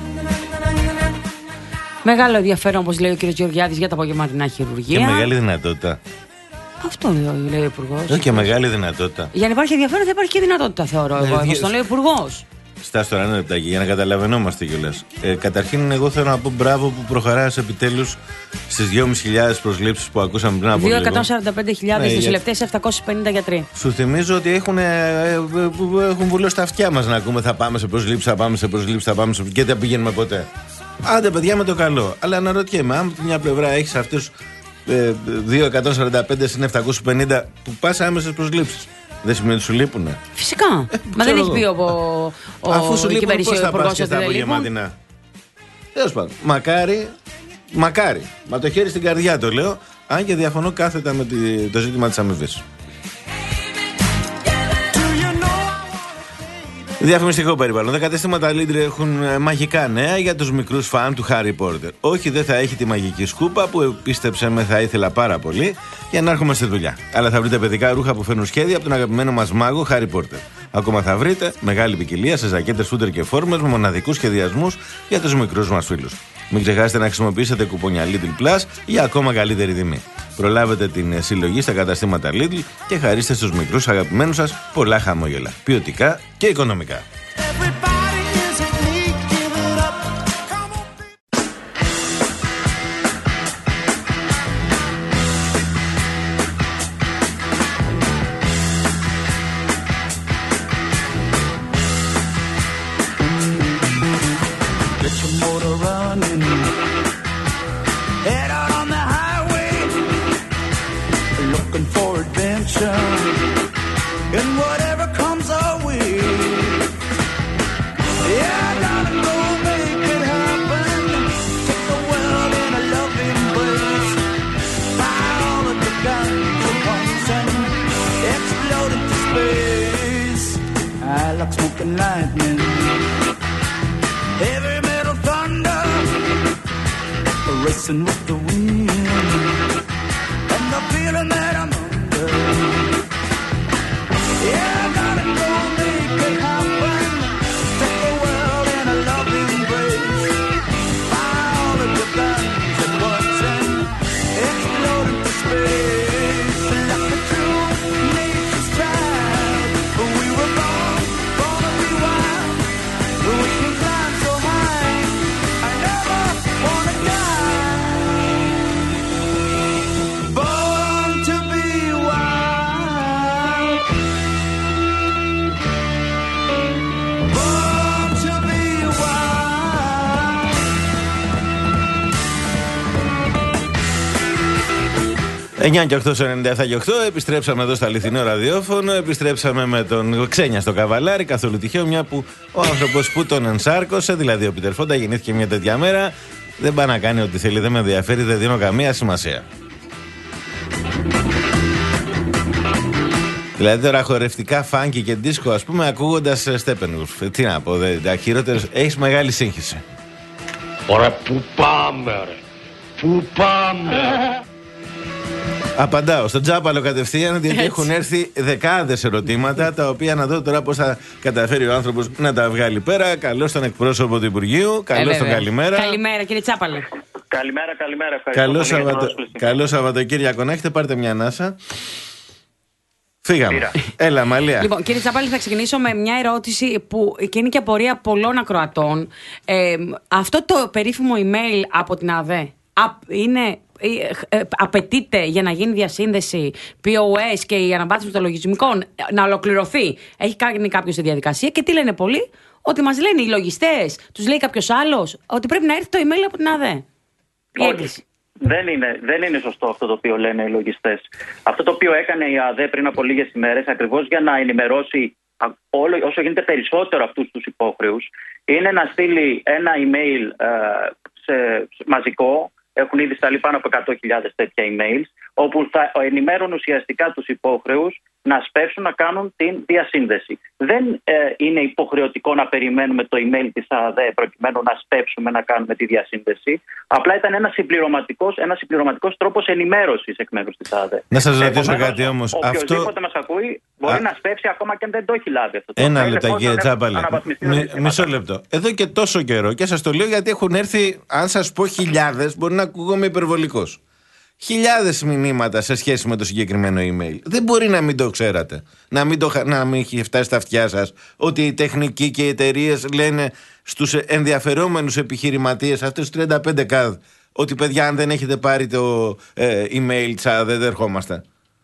Μεγάλο ενδιαφέρον, όπως λέει ο κ. Γεωργιάδης, για τα απογευματινά χειρουργία. Και μεγάλη δυνατότητα. Αυτό λέει ο Υπουργός. Όχι, και μεγάλη δυνατότητα. Για να υπάρχει ενδιαφέρον θα υπάρχει και δυνατότητα, θεωρώ εγώ. Όπως τον λέει ο Υπουργός. Στάσου τώρα ένα λεπτάκι για να καταλαβαίνόμαστε κιόλας. Ε, καταρχήν, εγώ θέλω να πω μπράβο που προχωράς επιτέλους στις δυόμισι χιλιάδες προσλήψεις που ακούσαμε πριν από λίγο. δύο εκατόν σαράντα πέντε χιλιάδες νοσηλευτές, επτακόσιοι πενήντα γιατροί. Σου θυμίζω ότι έχουν, ε, έχουν βουλώσει τα αυτιά μας να ακούμε θα πάμε σε προσλήψεις, θα πάμε σε προσλήψεις, θα πάμε σε. Και δεν πηγαίνουμε ποτέ. Άντε, παιδιά, με το καλό. Αλλά αναρωτιέμαι, αν από μια πλευρά έχεις αυτούς ε, δύο εκατόν σαράντα πέντε συν επτακόσιους πενήντα που πας άμεσες προσλήψεις. Δεν σημαίνει ότι σου λείπουνε. Φυσικά. Ε, Μα δεν έχει πει ο, ο, Αφού σου λείπουν, πώς θα πας και στα απογευματινά. Τέλος πάντων. Μακάρι, μακάρι. Μα το χέρι στην καρδιά το λέω. Αν και διαφωνώ κάθετα με το ζήτημα της αμοιβής. Διαφημιστικό περιβάλλον. Τα καταστήματα Lidl έχουν μαγικά νέα για τους μικρούς φαν του Harry Potter. Όχι, δεν θα έχει τη μαγική σκούπα που πίστεψε με θα ήθελα πάρα πολύ για να έρχομαι στη δουλειά. Αλλά θα βρείτε παιδικά ρούχα που φέρνουν σχέδια από τον αγαπημένο μας μάγο Harry Potter. Ακόμα θα βρείτε μεγάλη ποικιλία σε ζακέτες, φούτερ και φόρμες με μοναδικούς σχεδιασμούς για τους μικρούς μας φίλους. Μην ξεχάσετε να χρησιμοποιήσετε κουπόνια Lidl Plus για ακόμα καλύτερη τιμή. Προλάβετε την συλλογή στα καταστήματα Lidl και χαρίστε στους μικρούς αγαπημένους σας πολλά χαμόγελα, ποιοτικά και οικονομικά. Lightning, heavy metal thunder, racing with the wind, and the feeling that I'm under. Yeah, I gotta go make it happen. Take the world in a loving embrace. Fire all of your guns at once and explode into space. Like a true nature's child, we were born. We can climb so high, I never wanna die. Born to be wild. Born to be wild. εννιά και οκτώ στο ενενήντα επτά και οκτώ. Επιστρέψαμε εδώ στο αληθινό ραδιόφωνο. Επιστρέψαμε με τον Ξένια στο Καβαλάρι. Καθόλου τυχαίο, μια που ο άνθρωπος που τον ενσάρκωσε, δηλαδή ο Πίτερ Φόντα, γεννήθηκε μια τέτοια μέρα. Δεν πάει να κάνει ό,τι θέλει, δεν με ενδιαφέρει, δεν δίνω καμία σημασία. Δηλαδή τώρα χορευτικά, φάνκι και δίσκο, ας πούμε, ακούγοντας Steppenwolf. Τι να πω, δε, χειρότερος, έχεις μεγάλη σύγχυση. Ωραία, πού πάμε, ρε. Πού πάμε. Απαντάω στον Τζάπαλο κατευθείαν, διότι έχουν έρθει δεκάδες ερωτήματα, τα οποία να δω τώρα πώς θα καταφέρει ο άνθρωπος να τα βγάλει πέρα. Καλώς τον εκπρόσωπο του Υπουργείου. Καλώς τον καλημέρα. Καλημέρα, κύριε Τσάπαλε. Καλημέρα, καλημέρα. Ευχαριστώ. Καλό, Σαββατο... Καλό Σαββατοκύριακο να έχετε. Πάρτε μια ανάσα. Φύγαμε. Πήρα. Έλα, Μαλία. Λοιπόν, κύριε Τσάπαλη, θα ξεκινήσω με μια ερώτηση που και είναι και απορία πολλών ακροατών. Ε, αυτό το περίφημο email από την ΑΔΕ είναι. Απαιτείται για να γίνει διασύνδεση πι ο ες και η αναβάθμιση των λογισμικών να ολοκληρωθεί. Έχει κάνει κάποιο τη διαδικασία και τι λένε πολλοί? Ότι μας λένε οι λογιστές, τους λέει κάποιος άλλος, ότι πρέπει να έρθει το email από την ΑΔΕ. Όχι. Δεν είναι, δεν είναι σωστό αυτό το οποίο λένε οι λογιστές. Αυτό το οποίο έκανε η ΑΔΕ πριν από λίγες ημέρες, ακριβώς για να ενημερώσει όλο, όσο γίνεται περισσότερο αυτούς τους υπόχρεους, είναι να στείλει ένα email ε, σε, σε, μαζικό. Έχουν ήδη σταλεί πάνω από εκατό χιλιάδες τέτοια emails, όπου θα ενημέρουν ουσιαστικά τους υπόχρεους να σπεύσουν να κάνουν την διασύνδεση. Δεν ε, είναι υποχρεωτικό να περιμένουμε το email της ΑΔΕ προκειμένου να σπεύσουμε να κάνουμε τη διασύνδεση. Απλά ήταν ένα συμπληρωματικός, ένα συμπληρωματικός τρόπος ενημέρωσης εκ μέρους της ΑΔΕ. Να σας ρωτήσω κάτι όμως. Οποιοςδήποτε αυτό... μας ακούει μπορεί Α... να σπεύσει ακόμα και αν δεν το έχει λάβει αυτό. Ένα λεπτό, κύριε Τσάπαλε. Μισό λεπτό. Εδώ και τόσο καιρό, και σας το λέω γιατί έχουν έρθει, αν σας πω χιλιάδες, μπορεί να ακούγομαι υπερβολικός. Χιλιάδες μηνύματα σε σχέση με το συγκεκριμένο email. Δεν μπορεί να μην το ξέρατε. Να μην, το, να μην έχει φτάσει στα αυτιά σας ότι οι τεχνικοί και οι εταιρείες λένε στους ενδιαφερόμενους επιχειρηματίες, αυτούς τους τριάντα πέντε χιλιάδες, ότι παιδιά, αν δεν έχετε πάρει το ε, email τσα, δεν ερχόμαστε.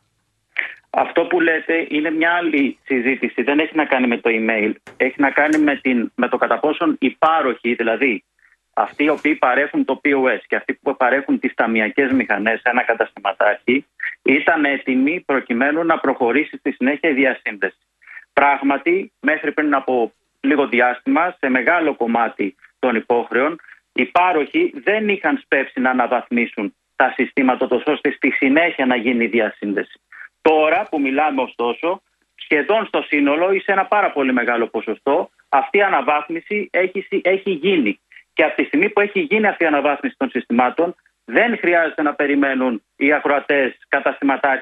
Αυτό που λέτε είναι μια άλλη συζήτηση. Δεν έχει να κάνει με το email. Έχει να κάνει με, την, με το κατά πόσον οι πάροχοι, δηλαδή αυτοί οι οποίοι παρέχουν το πι ο ες και αυτοί που παρέχουν τις ταμειακές μηχανές σε ένα καταστηματάρχη, ήταν έτοιμοι προκειμένου να προχωρήσει στη συνέχεια η διασύνδεση. Πράγματι, μέχρι πριν από λίγο διάστημα, σε μεγάλο κομμάτι των υπόχρεων, οι πάροχοι δεν είχαν σπεύσει να αναβαθμίσουν τα συστήματα τόσο ώστε στη συνέχεια να γίνει η διασύνδεση. Τώρα που μιλάμε ωστόσο, σχεδόν στο σύνολο ή σε ένα πάρα πολύ μεγάλο ποσοστό, αυτή η αναβάθμιση έχει, έχει γίνει. Και από τη στιγμή που έχει γίνει αυτή η αναβάθμιση των συστημάτων, δεν χρειάζεται να περιμένουν οι ακροατές, καταστηματάρχες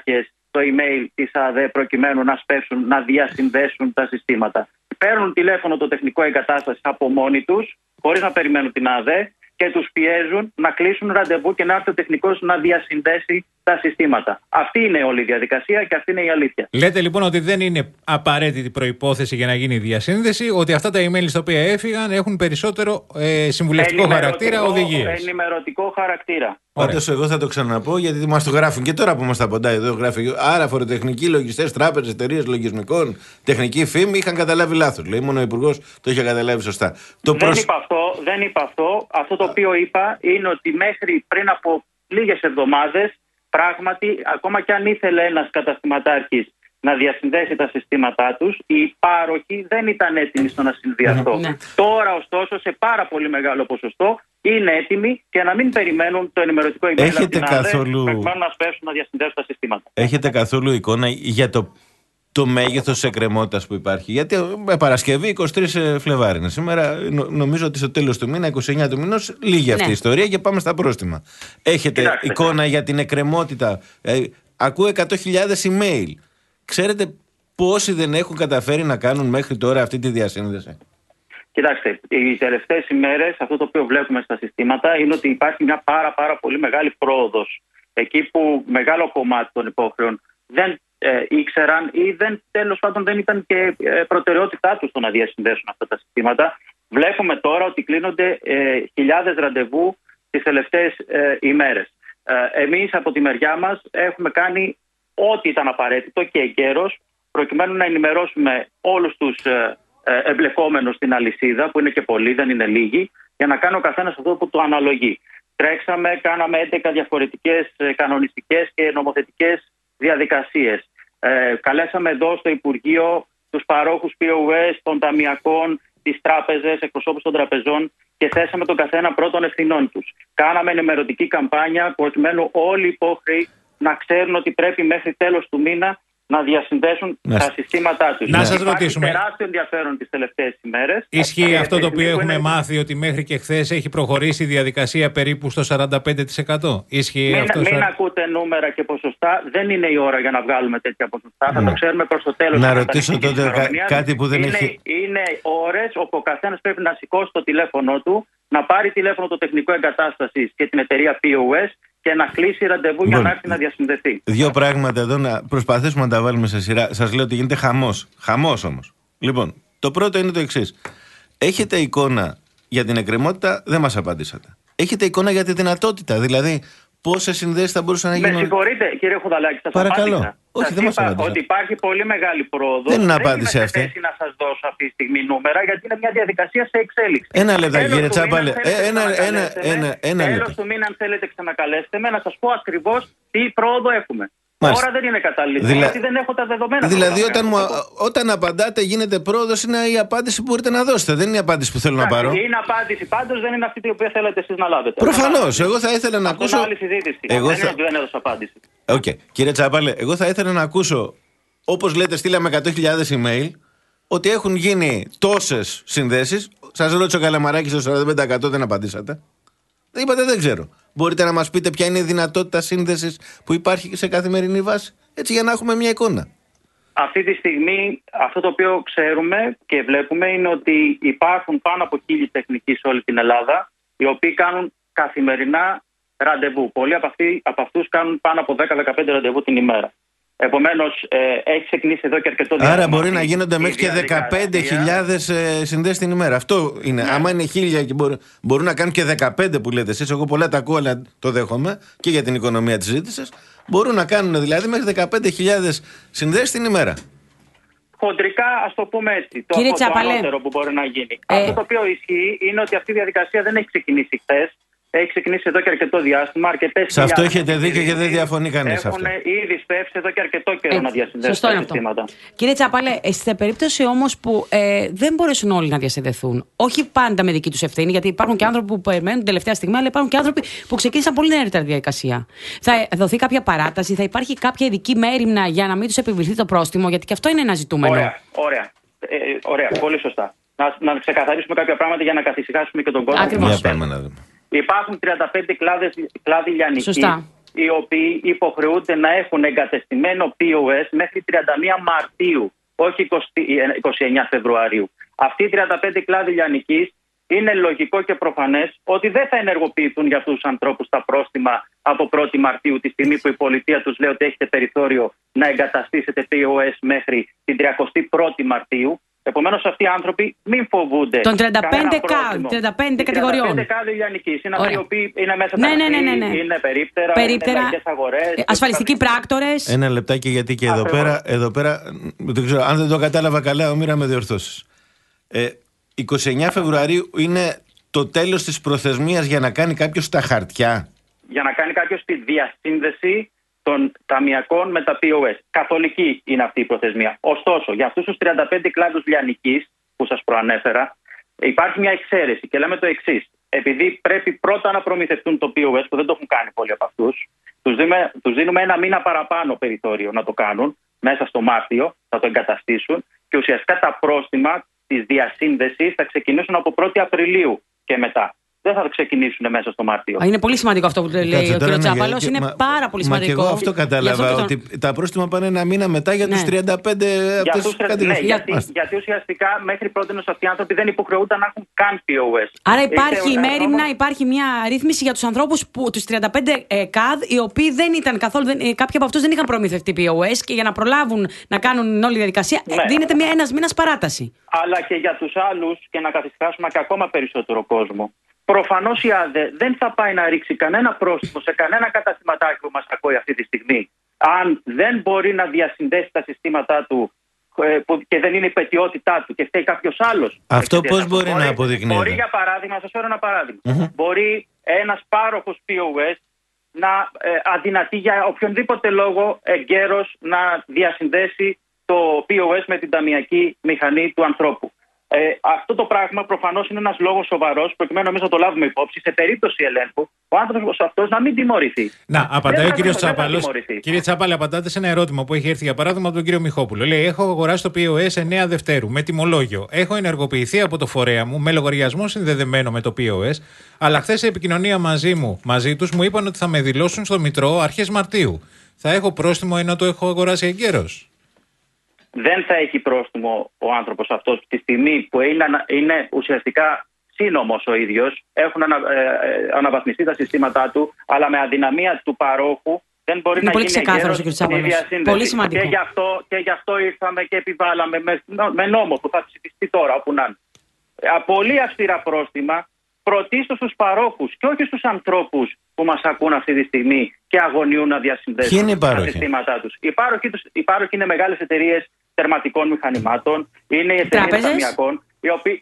το email της ΑΔΕ προκειμένου να σπεύσουν, να διασυνδέσουν τα συστήματα. Παίρνουν τηλέφωνο το τεχνικό εγκατάσταση από μόνοι τους, χωρίς να περιμένουν την ΑΔΕ, και τους πιέζουν να κλείσουν ραντεβού και να έρθει ο τεχνικός να διασυνδέσει τα συστήματα. Αυτή είναι όλη η διαδικασία και αυτή είναι η αλήθεια. Λέτε λοιπόν ότι δεν είναι απαραίτητη προϋπόθεση για να γίνει η διασύνδεση, ότι αυτά τα email στα οποία έφυγαν έχουν περισσότερο ε, συμβουλευτικό χαρακτήρα, οδηγίες. Ενημερωτικό χαρακτήρα. Πάντως εγώ θα το ξαναπώ, γιατί μας το γράφουν και τώρα που μας τα ποντάει εδώ. Γράφει, άρα φοροτεχνικοί λογιστές, τράπεζες, εταιρείες λογισμικών, τεχνική φήμη είχαν καταλάβει λάθος. Λέει, μόνο ο Υπουργός το είχε καταλάβει σωστά. Το δεν, προσ... είπα αυτό, δεν είπα αυτό. Αυτό το οποίο είπα είναι ότι μέχρι πριν από λίγες εβδομάδες, πράγματι, ακόμα και αν ήθελε ένας καταστηματάρχης να διασυνδέσει τα συστήματά τους, οι υπάροχοι δεν ήταν έτοιμοι στο να συμβεί αυτό. Ναι. Τώρα, ωστόσο, σε πάρα πολύ μεγάλο ποσοστό είναι έτοιμοι και να μην περιμένουν το ενημερωτικό email από την ΑΔΕ προκειμένου να σπέσουν να διασυνδέσουν τα συστήματα. Έχετε καθόλου εικόνα για το, το μέγεθος της εκκρεμότητας που υπάρχει? Γιατί με Παρασκευή εικοστή τρίτη Φλεβάρι είναι σήμερα. Νο, νομίζω ότι στο τέλος του μήνα, είκοσι εννέα του μηνός, λύγει αυτή ναι. η ιστορία και πάμε στα πρόστιμα. Έχετε Κοιτάξτε, εικόνα για την εκκρεμότητα? Ε, ακούω εκατό χιλιάδες email. Ξέρετε πόσοι δεν έχουν καταφέρει να κάνουν μέχρι τώρα αυτή τη διασύνδεση? Κοιτάξτε, οι τελευταίες ημέρες αυτό το οποίο βλέπουμε στα συστήματα είναι ότι υπάρχει μια πάρα πάρα πολύ μεγάλη πρόοδος. Εκεί που μεγάλο κομμάτι των υπόχρεων δεν ε, ήξεραν ή δεν, τέλος πάντων δεν ήταν και ε, προτεραιότητά τους το να διασυνδέσουν αυτά τα συστήματα. Βλέπουμε τώρα ότι κλείνονται ε, χιλιάδες ραντεβού τις τελευταίες ε, ημέρες. Ε, εμείς από τη μεριά μας έχουμε κάνει ό,τι ήταν απαραίτητο και εγκαίρος προκειμένου να ενημερώσουμε όλους τους ε, ε, εμπλεκόμενους στην αλυσίδα, που είναι και πολλοί, δεν είναι λίγοι, για να κάνει ο καθένας αυτό που το αναλογεί. Τρέξαμε, κάναμε έντεκα διαφορετικές ε, κανονιστικές και νομοθετικές διαδικασίες. Ε, καλέσαμε εδώ στο Υπουργείο τους παρόχους πι ο ες, των ταμιακών, τις τράπεζες, εκπροσώπους των τραπεζών και θέσαμε τον καθένα πρώτων ευθυνών τους. Κάναμε ενημερωτική καμπάνια προκειμένου όλοι οι υπόχρεοι να ξέρουν ότι πρέπει μέχρι τέλος του μήνα να διασυνδέσουν να... τα συστήματά τους. Να σας ρωτήσουμε. Υπάρχει τεράστιο ενδιαφέρον τις τελευταίες ημέρες. Ισχύει αυτό το οποίο έχουμε είναι... μάθει, ότι μέχρι και χθες έχει προχωρήσει η διαδικασία περίπου στο σαράντα πέντε τοις εκατό? Ισχύει μην, αυτό? Μην σα... ακούτε νούμερα και ποσοστά. Δεν είναι η ώρα για να βγάλουμε τέτοια ποσοστά. Ναι. Θα το ξέρουμε προς το τέλος. Να ρωτήσω τότε κα... κάτι που δεν είναι, έχει... Είναι ώρες όπου ο καθένας πρέπει να σηκώσει το τηλέφωνο του, να πάρει τηλέφωνο το τεχνικό εγκατάστασης και την εταιρεία πι ο ες και να κλείσει ραντεβού για να έρθει να διασυνδεθεί. Δύο πράγματα εδώ να προσπαθήσουμε να τα βάλουμε σε σειρά. Σας λέω ότι γίνεται χαμός. Χαμός όμως. Λοιπόν, το πρώτο είναι το εξής. Έχετε εικόνα για την εκκρεμότητα? Δεν μας απαντήσατε. Έχετε εικόνα για τη δυνατότητα? Δηλαδή, πόσες συνδέσεις θα μπορούσαν να γίνουν? Με συγχωρείτε, κύριε Χουδαλάκη, σας Παρακαλώ. απάντησα. Όχι, σας δεν μας απάντησα. Ότι υπάρχει πολύ μεγάλη πρόοδος. Δεν είναι απάντηση είμαι αυτή. Δεν είμαι σε θέση να σας δώσω αυτή τη στιγμή νούμερα, γιατί είναι μια διαδικασία σε εξέλιξη. Ένα λεπτό, κύριε Τσάπαλε. Ένα, ένα, ένα, ένα λεπτό. Τέλος του μήνα, αν θέλετε, ξανακαλέστε με να σας πω ακριβώς τι πρόοδο έχουμε. Μάλιστα. Τώρα δεν είναι κατάλληλη, Δηλα... γιατί δεν έχω τα δεδομένα. Δηλαδή, όταν, μου, όταν απαντάτε, γίνεται πρόοδος, είναι η απάντηση που μπορείτε να δώσετε. Δεν είναι η απάντηση που θέλω να πάρω. Είναι απάντηση, πάντως δεν είναι αυτή την οποία θέλετε εσείς να λάβετε. Προφανώς. Εγώ θα ήθελα να αυτό ακούσω. Είναι άλλη συζήτηση. Εγώ δεν θα... είναι ότι δεν έδωσα απάντηση. Οκ. Okay. Κύριε Τσάπαλε, εγώ θα ήθελα να ακούσω, όπως λέτε, στείλαμε εκατό χιλιάδες email, ότι έχουν γίνει τόσες συνδέσεις. Σας ρώτησε ο Καλαμαράκης, το σαράντα πέντε τοις εκατό δεν απαντήσατε. Είπατε δεν ξέρω. Μπορείτε να μας πείτε ποια είναι η δυνατότητα σύνδεσης που υπάρχει σε καθημερινή βάση, έτσι για να έχουμε μια εικόνα? Αυτή τη στιγμή αυτό το οποίο ξέρουμε και βλέπουμε είναι ότι υπάρχουν πάνω από χίλιοι τεχνικοί σε όλη την Ελλάδα, οι οποίοι κάνουν καθημερινά ραντεβού. Πολλοί από, αυτοί, από αυτούς κάνουν πάνω από δέκα με δεκαπέντε ραντεβού την ημέρα. Επομένως, ε, έχει ξεκινήσει εδώ και αρκετό διάστημα. Άρα μπορεί να γίνονται μέχρι και δεκαπέντε χιλιάδες ε, συνδέσεις την ημέρα. Αυτό είναι. Ναι. Άμα είναι χίλια και μπορούν, μπορούν να κάνουν και δεκαπέντε που λέτε εσείς, εγώ πολλά τα ακούω, αλλά το δέχομαι και για την οικονομία της ζήτησης. Μπορούν να κάνουν δηλαδή μέχρι δεκαπέντε χιλιάδες συνδέσεις την ημέρα. Χοντρικά, ας το πούμε έτσι. Το, Κύριε το Τσαπαλέ, ανώτερο που μπορεί να γίνει. Ε... Αυτό το οποίο ισχύει είναι ότι αυτή η διαδικασία δεν έχει ξεκινήσει χθες. Έχει ξεκινήσει εδώ και αρκετό διάστημα. Σε αυτό έχετε δίκιο και δεν διαφωνεί κανείς. Έχουν ήδη σπεύσει εδώ και αρκετό καιρό ε, να διασυνδέσουν τα συστήματα. Κύριε Τσαπάλε, σε περίπτωση όμως που ε, δεν μπορέσουν όλοι να διασυνδεθούν, όχι πάντα με δική τους ευθύνη, γιατί υπάρχουν και άνθρωποι που περιμένουν την τελευταία στιγμή, αλλά υπάρχουν και άνθρωποι που ξεκίνησαν πολύ νωρίτερα τη διαδικασία. Θα δοθεί κάποια παράταση, θα υπάρχει κάποια ειδική μέριμνα για να μην τους επιβληθεί το πρόστιμο, γιατί και αυτό είναι ένα ζητούμενο. Ωραία, ωραία. Ε, ωραία, πολύ σωστά. Να, να ξεκαθαρίσουμε κάποια πράγματα για να καθησυχάσουμε και τον κόσμο. Ακριβώς. Υπάρχουν τριάντα πέντε κλάδες, κλάδοι λιανικοί. Σωστά. οι οποίοι υποχρεούνται να έχουν εγκατεστημένο πι ο ες μέχρι τριάντα μία Μαρτίου, όχι είκοσι εννέα Φεβρουαρίου. Αυτοί οι τριάντα πέντε κλάδοι λιανικής είναι λογικό και προφανές ότι δεν θα ενεργοποιηθούν για αυτούς τους ανθρώπους τα πρόστιμα από πρώτη Μαρτίου, τη στιγμή που η πολιτεία τους λέει ότι έχετε περιθώριο να εγκαταστήσετε πι ο ες μέχρι την τριάντα πρώτη Μαρτίου. Επομένως, αυτοί οι άνθρωποι μην φοβούνται. Των τριάντα πέντε κατηγοριών. τριάντα πέντε κλάδοι λιανικής. Είναι αυτοί οι οποίοι είναι μέσα ναι, τα ναι, ναι, ναι, ναι. είναι περίπτερα, περίπτερα είναι λαϊκές αγορές. Ασφαλιστικοί πράκτορες. Ένα λεπτάκι, γιατί και εδώ πέρα, εδώ πέρα, δεν ξέρω, αν δεν το κατάλαβα καλά, Ομήρα, με διορθώσεις. Ε, είκοσι εννέα Φεβρουαρίου είναι το τέλος της προθεσμίας για να κάνει κάποιος τα χαρτιά. Για να κάνει κάποιος τη διασύνδεση των ταμιακών με τα πι ο ες. Καθολική είναι αυτή η προθεσμία. Ωστόσο, για αυτούς τους τριάντα πέντε κλάδους λιανικής που σας προανέφερα, υπάρχει μια εξαίρεση και λέμε το εξής. Επειδή πρέπει πρώτα να προμηθευτούν το πι ο ες, που δεν το έχουν κάνει πολλοί από αυτούς, τους δίνουμε, τους δίνουμε ένα μήνα παραπάνω περιθώριο να το κάνουν, μέσα στο Μάρτιο, θα το εγκαταστήσουν και ουσιαστικά τα πρόστιμα της διασύνδεσης θα ξεκινήσουν από πρώτη Απριλίου και μετά. Δεν θα ξεκινήσουν μέσα στο Μάρτιο. Είναι πολύ σημαντικό αυτό που λέει Κάτσε, ο κ. Τσάπαλος. Είναι μα, πάρα πολύ σημαντικό. Μα και εγώ αυτό κατάλαβα. Αυτό ότι τον... τα πρόστιμα πάνε ένα μήνα μετά για ναι. τους τριάντα πέντε για αυτούς τους ναι, γιατί, γιατί ουσιαστικά μέχρι πρώτη αυτοί οι άνθρωποι δεν υποχρεούνταν να έχουν καν πι ο ες. Άρα υπάρχει ημέρημνα, υπάρχει μια ρύθμιση για τους ανθρώπους, τους τριάντα πέντε ε, καδ, οι οποίοι δεν ήταν καθόλου. Δεν, κάποιοι από αυτούς δεν είχαν προμηθευτεί πι ο ες και για να προλάβουν να κάνουν όλη τη διαδικασία ναι. δίνεται μια ένας μήνας παράταση. Αλλά και για τους άλλους και να καθιστάσουμε και ακόμα περισσότερο κόσμο. Προφανώς η ΑΔΕ δεν θα πάει να ρίξει κανένα πρόστιμο σε κανένα καταστηματάκι που μας ακούει αυτή τη στιγμή, αν δεν μπορεί να διασυνδέσει τα συστήματά του που και δεν είναι η πετιότητά του και φταίει κάποιος άλλος. Αυτό πώς μπορεί, μπορεί να αποδεικνύεται? Μπορεί, για παράδειγμα, να σας φέρω ένα παράδειγμα. Mm-hmm. Μπορεί ένας πάροχος πι ο ες να ε, αδυνατεί για οποιονδήποτε λόγο εγκαίρος να διασυνδέσει το πι ο ες με την ταμιακή μηχανή του ανθρώπου. Ε, αυτό το πράγμα προφανώς είναι ένας λόγος σοβαρός, προκειμένου εμείς να το λάβουμε υπόψη, σε περίπτωση ελέγχου, ο άνθρωπος αυτός να μην τιμωρηθεί. Να, απαντάει ο κύριος Τσάπαλος. Κύριε Τσάπαλε, απαντάτε σε ένα ερώτημα που έχει έρθει για παράδειγμα από τον κύριο Μιχόπουλο. Λέει: έχω αγοράσει το πι ο ες εννέα Δευτέρου με τιμολόγιο. Έχω ενεργοποιηθεί από το φορέα μου με λογαριασμό συνδεδεμένο με το πι ο ες, αλλά χθες σε επικοινωνία μαζί μου, μαζί τους, μου είπαν ότι θα με δηλώσουν στο Μητρό αρχές Μαρτίου. Θα έχω πρόστιμο ενώ το έχω αγοράσει εγκαίρως? Δεν θα έχει πρόστιμο ο άνθρωπος αυτός τη στιγμή που είναι, είναι ουσιαστικά σύνομος ο ίδιος. Έχουν ανα, ε, αναβαθμιστεί τα συστήματά του, αλλά με αδυναμία του παρόχου δεν μπορεί είναι να γίνει εγκαίρος η διασύνδεση. Πολύ σημαντικό. Και γι' αυτό, και γι' αυτό ήρθαμε και επιβάλαμε με, με νόμο που θα ψηφιστεί τώρα, όπου να είναι. Πολύ αυστηρά πρόστιμα, πρωτίστως στους παρόχους και όχι στους ανθρώπους που μας ακούν αυτή τη στιγμή και αγωνιούν να διασυνδέσουν τα συστήματά τους. Οι πάροχοι, οι πάροχοι είναι μεγάλες εταιρείες τερματικών μηχανημάτων, είναι οι εταιρείες ταμιακών, οι οποίοι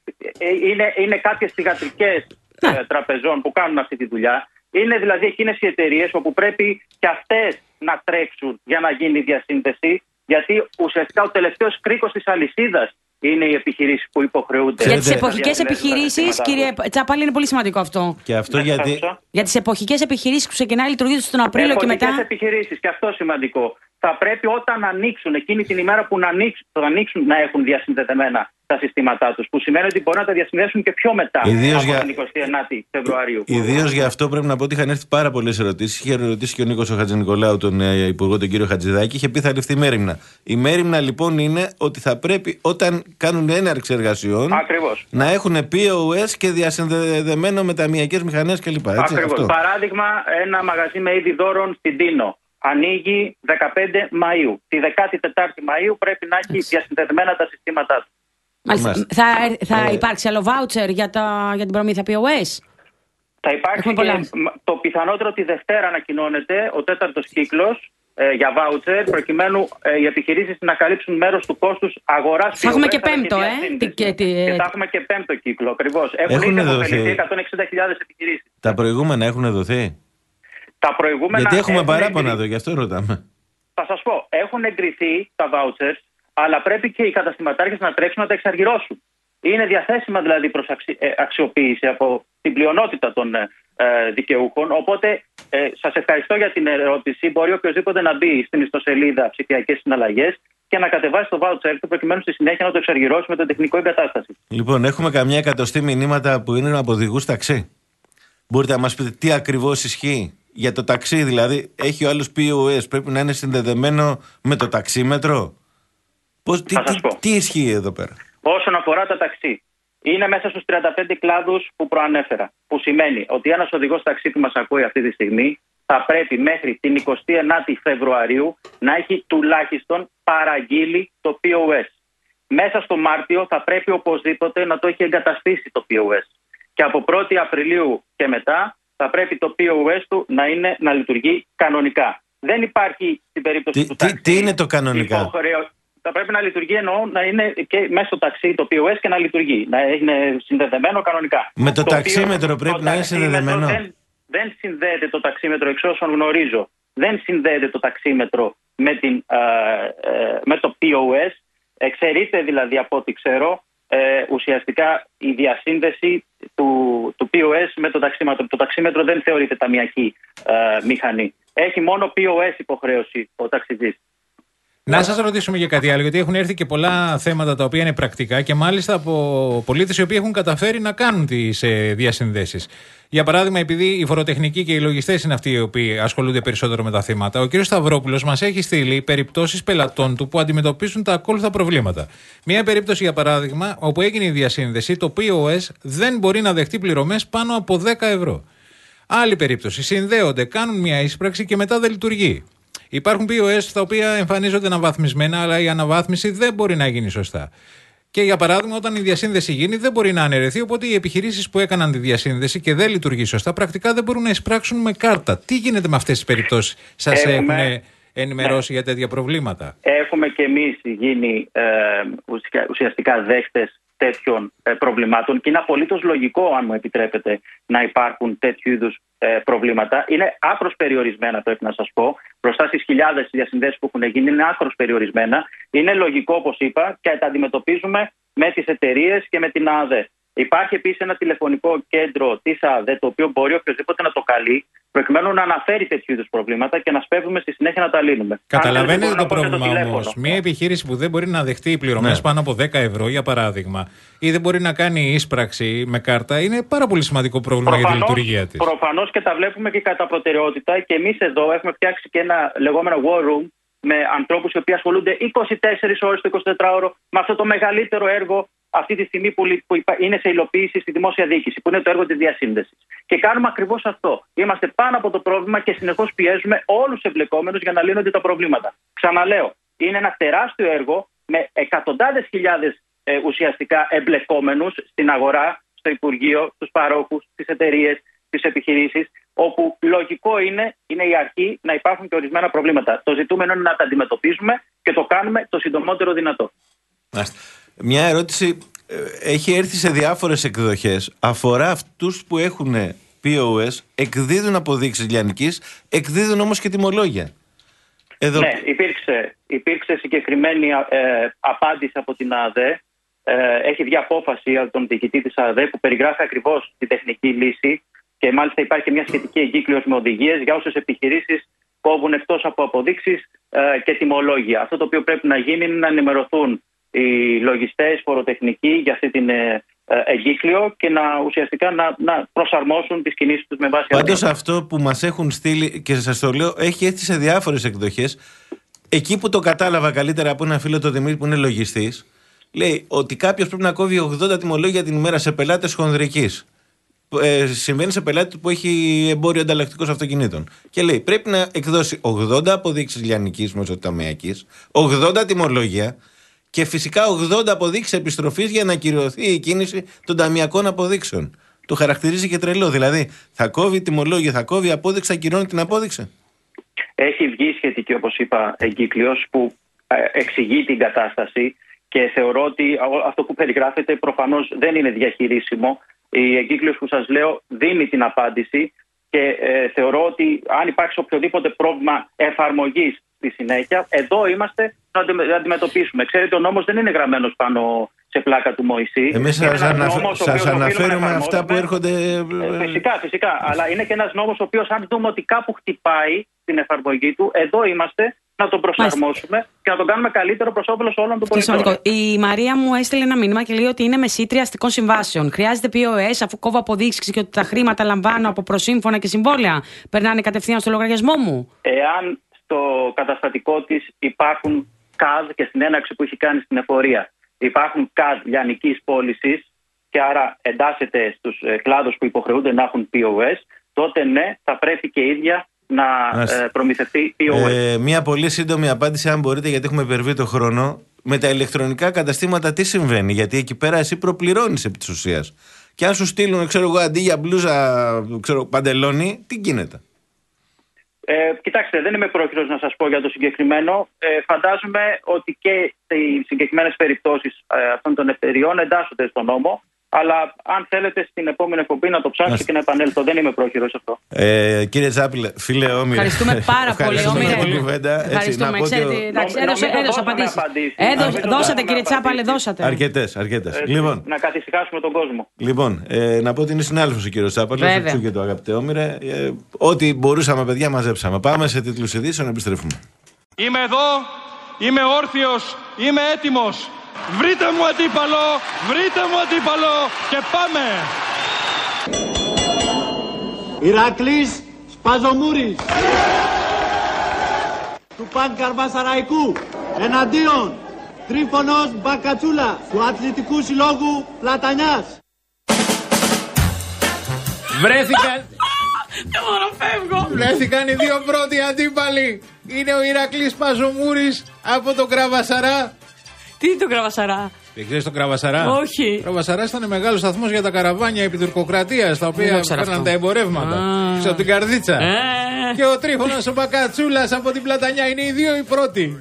είναι, είναι κάποιες θυγατρικές ε, τραπεζών που κάνουν αυτή τη δουλειά. Είναι δηλαδή εκείνες οι εταιρείες όπου πρέπει και αυτές να τρέξουν για να γίνει η διασύνδεση, γιατί ουσιαστικά ο τελευταίος κρίκος της αλυσίδας είναι οι επιχειρήσεις που υποχρεούνται. Για τις εποχικές επιχειρήσεις, κύριε Τσάπαλη, είναι πολύ σημαντικό αυτό. Και αυτό γιατί... Για τις εποχικές επιχειρήσεις που ξεκινάει η λειτουργία τους τον Απρίλιο και μετά. Εποχικές επιχειρήσεις, και αυτό σημαντικό. Θα πρέπει όταν ανοίξουν, εκείνη την ημέρα που να ανοίξουν, θα ανοίξουν να έχουν διασυνδεδεμένα τα συστήματά τους. Που σημαίνει ότι μπορεί να τα διασυνδέσουν και πιο μετά ιδίως από για... την εικοστή ενάτη Φεβρουαρίου. Ιδίως γι' αυτό πρέπει να πω ότι είχαν έρθει πάρα πολλές ερωτήσεις. Είχε ρωτήσει και ο Νίκος ο Χατζηνικολάου, τον Υπουργό, τον κύριο Χατζηδάκη, είχε πει θα ληφθεί μέριμνα. Η μέριμνα λοιπόν είναι ότι θα πρέπει όταν κάνουν έναρξη εργασιών Ακριβώς. να έχουν πι ο ες και διασυνδεδεμένο με ταμιακές μηχανές κλπ. Ακριβώς. Παράδειγμα, ένα μαγαζί με είδη δώρων στην Τίνο ανοίγει δεκαπέντε Μαΐου. Τη δεκάτη τετάρτη Μαΐου πρέπει να έχει διασυνδεδεμένα τα συστήματά του. Μάλιστα. Θα, θα υπάρξει άλλο βάουτσερ για, τα, για την προμήθεια πι ο ες? Θα υπάρξει και το πιθανότερο τη Δευτέρα ανακοινώνεται ο τέταρτος κύκλος ε, για βάουτσερ, προκειμένου ε, οι επιχειρήσεις να καλύψουν μέρος του κόστους αγοράς. Θα έχουμε και πέμπτο, ε! Και, και, και θα έχουμε και πέμπτο κύκλο, ακριβώς. Έχουν, έχουν ήδη αποφεληθεί εκατόν εξήντα χιλιάδες επιχειρήσεις. Τα προηγούμενα έχουν δοθεί? Τα προηγούμενα γιατί έχουμε παράπονα εγκριθεί. εδώ, γι' αυτό ρωτάμε. Θα σας πω, έχουν εγκριθεί τα vouchers, αλλά πρέπει και οι καταστηματάρχες να τρέξουν να τα εξαργυρώσουν. Είναι διαθέσιμα δηλαδή προς αξι... αξιοποίηση από την πλειονότητα των ε, δικαιούχων. Οπότε ε, σας ευχαριστώ για την ερώτηση. Μπορεί οποιοδήποτε να μπει στην ιστοσελίδα ψηφιακές συναλλαγές και να κατεβάσει το voucher του προκειμένου στη συνέχεια να το εξαργυρώσει με το τεχνικό εγκατάσταση. Λοιπόν, έχουμε καμιά εκατοστή μηνύματα που είναι από οδηγούς ταξί. Μπορείτε να μας πείτε τι ακριβώς ισχύει? Για το ταξί δηλαδή, έχει ο άλλος πι ο ες, πρέπει να είναι συνδεδεμένο με το ταξίμετρο. Πώς, τι, τι, τι ισχύει εδώ πέρα? Όσον αφορά τα ταξί, είναι μέσα στους τριάντα πέντε κλάδους που προανέφερα. Που σημαίνει ότι ένας οδηγός ταξί που μας ακούει αυτή τη στιγμή θα πρέπει μέχρι την εικοστή ενάτη Φεβρουαρίου να έχει τουλάχιστον παραγγείλει το πι ο ες. Μέσα στο Μάρτιο θα πρέπει οπωσδήποτε να το έχει εγκαταστήσει το πι ο ες. Και από πρώτη Απριλίου και μετά θα πρέπει το πι ο ες του να, είναι, να λειτουργεί κανονικά. Δεν υπάρχει στην περίπτωση τι, του τι, ταξί. Τι είναι το κανονικά? Υποχρεω... Θα πρέπει να λειτουργεί, εννοώ, να είναι και μέσα στο ταξί το πι ο ες και να λειτουργεί. Να είναι συνδεδεμένο κανονικά. Με το, το ταξίμετρο πρέπει το να είναι συνδεδεμένο. Δεν, δεν συνδέεται το ταξίμετρο, εξ όσων γνωρίζω. Δεν συνδέεται το ταξίμετρο με, την, ε, ε, με το πι ο ες. Εξαιρείται δηλαδή από ό,τι ξέρω ε, ουσιαστικά η διασύνδεση του, του πι ο ες με το ταξίμετρο. Το ταξίμετρο δεν θεωρείται ταμιακή ε, μηχανή. Έχει μόνο πι ο ες υποχρέωση ο ταξιτζής. Να σας ρωτήσουμε για κάτι άλλο, γιατί έχουν έρθει και πολλά θέματα τα οποία είναι πρακτικά και μάλιστα από πολίτες οι οποίοι έχουν καταφέρει να κάνουν τις ε, διασυνδέσεις. Για παράδειγμα, επειδή οι φοροτεχνικοί και οι λογιστές είναι αυτοί οι οποίοι ασχολούνται περισσότερο με τα θέματα, ο κ. Σταυρόπουλος μας έχει στείλει περιπτώσεις πελατών του που αντιμετωπίζουν τα ακόλουθα προβλήματα. Μία περίπτωση, για παράδειγμα, όπου έγινε η διασύνδεση, το πι ο ες δεν μπορεί να δεχτεί πληρωμές πάνω από δέκα ευρώ. Άλλη περίπτωση, συνδέονται, κάνουν μια εισπράξη και μετά δεν λειτουργεί. Υπάρχουν πι ο ες τα οποία εμφανίζονται αναβαθμισμένα, αλλά η αναβάθμιση δεν μπορεί να γίνει σωστά. Και για παράδειγμα, όταν η διασύνδεση γίνει, δεν μπορεί να αναιρεθεί. Οπότε οι επιχειρήσεις που έκαναν τη διασύνδεση και δεν λειτουργεί σωστά, πρακτικά δεν μπορούν να εισπράξουν με κάρτα. Τι γίνεται με αυτές τις περιπτώσεις? Σας Έχουμε... έχουν ενημερώσει ναι. για τέτοια προβλήματα? Έχουμε και εμείς γίνει ε, ουσιαστικά δέχτες τέτοιων ε, προβλημάτων και είναι απολύτως λογικό, αν μου επιτρέπετε, να υπάρχουν τέτοιου είδους ε, προβλήματα. Είναι άκρως περιορισμένα, πρέπει να σας πω. Μπροστά στις χιλιάδες διασυνδέσεις που έχουν γίνει, είναι άκρως περιορισμένα. Είναι λογικό, όπως είπα, και τα αντιμετωπίζουμε με τις εταιρείες και με την ΑΔΕ. Υπάρχει επίσης ένα τηλεφωνικό κέντρο της ΑΔΕ, το οποίο μπορεί οποιοδήποτε να το καλεί, προκειμένου να αναφέρει τέτοιου είδους προβλήματα και να σπέβδουμε στη συνέχεια να τα λύνουμε. Καταλαβαίνετε το πρόβλημα όμως? Μια επιχείρηση που δεν μπορεί να δεχτεί πληρωμές ναι. πάνω από δέκα ευρώ, για παράδειγμα, ή δεν μπορεί να κάνει ίσπραξη με κάρτα, είναι πάρα πολύ σημαντικό πρόβλημα προφανώς, για τη λειτουργία της. Προφανώς και τα βλέπουμε και κατά προτεραιότητα, και εμείς εδώ έχουμε φτιάξει και ένα λεγόμενο war room με ανθρώπους οι οποίοι ασχολούνται είκοσι τέσσερις ώρες το εικοσιτετράωρο με αυτό το μεγαλύτερο έργο αυτή τη στιγμή που είναι σε υλοποίηση στη δημόσια διοίκηση, που είναι το έργο της διασύνδεσης. Και κάνουμε ακριβώς αυτό. Είμαστε πάνω από το πρόβλημα και συνεχώς πιέζουμε όλους τους εμπλεκόμενους για να λύνονται τα προβλήματα. Ξαναλέω, είναι ένα τεράστιο έργο με εκατοντάδες χιλιάδες ε, ουσιαστικά εμπλεκόμενους στην αγορά, στο Υπουργείο, στους παρόχους, στις εταιρείες, στις επιχειρήσεις, όπου λογικό είναι, είναι η αρχή να υπάρχουν και ορισμένα προβλήματα. Το ζητούμενο είναι να τα αντιμετωπίζουμε και το κάνουμε το συντομότερο δυνατό. Μια ερώτηση έχει έρθει σε διάφορες εκδοχές. Αφορά αυτούς που έχουν πι ο ες, εκδίδουν αποδείξεις λιανικής, εκδίδουν όμως και τιμολόγια. Εδώ... Ναι, υπήρξε, υπήρξε συγκεκριμένη ε, απάντηση από την ΑΔΕ. Ε, έχει βγει απόφαση από τον διοικητή της ΑΔΕ που περιγράφει ακριβώς τη τεχνική λύση και μάλιστα υπάρχει μια σχετική εγκύκλειος με οδηγίες για όσες επιχειρήσεις κόβουν εκτός από αποδείξεις ε, και τιμολόγια. Αυτό το οποίο πρέπει να γίνει είναι να ενημερωθούν οι λογιστές, φοροτεχνικοί για αυτή την ε, εγκύκλιο και να ουσιαστικά να, να προσαρμόσουν τις κινήσεις τους με βάση αυτό. Πάντως αυτό που μας έχουν στείλει, και σας το λέω, έχει έρθει σε διάφορες εκδοχές. Εκεί που το κατάλαβα καλύτερα από ένα φίλο, το Δημήτρη, που είναι λογιστής, λέει ότι κάποιος πρέπει να κόβει ογδόντα τιμολόγια την ημέρα σε πελάτες χονδρικής. Ε, συμβαίνει σε πελάτη που έχει εμπόριο ανταλλακτικός αυτοκινήτων. Και λέει πρέπει να εκδώσει ογδόντα αποδείξεις λιανικής μεσοταμιακής, ογδόντα τιμολόγια και φυσικά ογδόντα αποδείξεις επιστροφής για να ακυρωθεί η κίνηση των ταμιακών αποδείξεων. Το χαρακτηρίζει και τρελό. Δηλαδή θα κόβει τιμολόγια, θα κόβει απόδειξη, θα ακυρώνει την απόδειξη. Έχει βγει σχετική, όπως είπα, εγκύκλειος που εξηγεί την κατάσταση και θεωρώ ότι αυτό που περιγράφεται προφανώς δεν είναι διαχειρίσιμο. Η εγκύκλειος που σας λέω δίνει την απάντηση και ε, θεωρώ ότι αν υπάρξει οποιοδήποτε πρόβλημα εφαρμογής στη συνέχεια, εδώ είμαστε να αντιμετωπίσουμε. Ξέρετε, ο νόμος δεν είναι γραμμένος πάνω σε πλάκα του Μωυσή. Εμείς σας, αναφ... σας αναφέρουμε αυτά που έρχονται... Ε, φυσικά, φυσικά. Αλλά είναι και ένας νόμος ο οποίος αν δούμε ότι κάπου χτυπάει την εφαρμογή του, εδώ είμαστε να το προσαρμόσουμε Μάλιστα. και να το κάνουμε καλύτερο προς όφελος όλων των πολιτών. Η Μαρία μου έστειλε ένα μήνυμα και λέει ότι είναι μεσήτρια αστικών συμβάσεων. Χρειάζεται πι ο ες αφού κόβω αποδείξεις και ότι τα χρήματα λαμβάνω από προσύμφωνα και συμβόλαια. Περνάνε κατευθείαν στο λογαριασμό μου. Εάν στο καταστατικό της υπάρχουν ΚΑΔ και στην έναρξη που έχει κάνει στην εφορία υπάρχουν ΚΑΔ λιανικής πώλησης και άρα εντάσσεται στους κλάδους που υποχρεούνται να έχουν πι ο ες, τότε ναι, θα πρέπει και η ίδια να ε, προμηθευτεί πι ο ες. Ε, μια πολύ σύντομη απάντηση, αν μπορείτε, γιατί έχουμε υπερβεί το χρόνο. Με τα ηλεκτρονικά καταστήματα τι συμβαίνει? Γιατί εκεί πέρα εσύ προπληρώνεις επί της ουσίας. Και αν σου στείλουν, ξέρω εγώ, αντί για μπλούζα, ξέρω, παντελόνι, τι γίνεται? Ε, κοιτάξτε, δεν είμαι πρόχειρος να σας πω για το συγκεκριμένο. Ε, φαντάζομαι ότι και οι συγκεκριμένες περιπτώσεις ε, αυτών των εταιριών εντάσσονται στον νόμο. Αλλά αν θέλετε στην επόμενη εκπομπή να το ψάξετε και να επανέλθω. Δεν είμαι πρόχειρος αυτό. Ε, κύριε Τσάπλε, φίλε Όμηρε. Ευχαριστούμε πάρα πολύ, Όμηρε. Ευχαριστούμε. Έδωσα απαντήσεις. Δώσατε, κύριε Τσάπαλε, δώσατε. Αρκετές, αρκετές. Λοιπόν, να καθησυχάσουμε τον κόσμο. Λοιπόν, ε, να πω ότι είναι συνάδελφος ο κύριος Τσάπαλε. Εξού και το αγαπητέ Όμηρε. Ε, ό,τι μπορούσαμε, παιδιά, μαζέψαμε. Πάμε σε τίτλους ειδήσεων, επιστρέφουμε. Είμαι εδώ, είμαι όρθιος, είμαι έτοιμος. Βρείτε μου αντίπαλο, βρείτε μου αντίπαλο και πάμε! Ηρακλής Σπαζομούρης του Παν Καρβασαραϊκού εναντίον Τρίφωνος Μπακατσούλα του Αθλητικού Συλλόγου Πλατανιάς. Βρέθηκαν... Δεν μπορώ, φεύγω. Βρέθηκαν οι δύο πρώτοι αντίπαλοι. Είναι ο Ηρακλής Σπαζομούρης από τον Κραβασαρά. Τι είναι το Κραβασαρά? Δεν ξέρεις το Κραβασαρά? Όχι. Ο Κραβασαράς ήταν μεγάλος σταθμός για τα καραβάνια επί τουρκοκρατίας, τα οποία παίρναν τα εμπορεύματα. Ξέρω την Καρδίτσα. Ε. Και ο Τρίφωνας ο Μπακατσούλας από την Πλατανιά είναι οι δύο οι πρώτοι.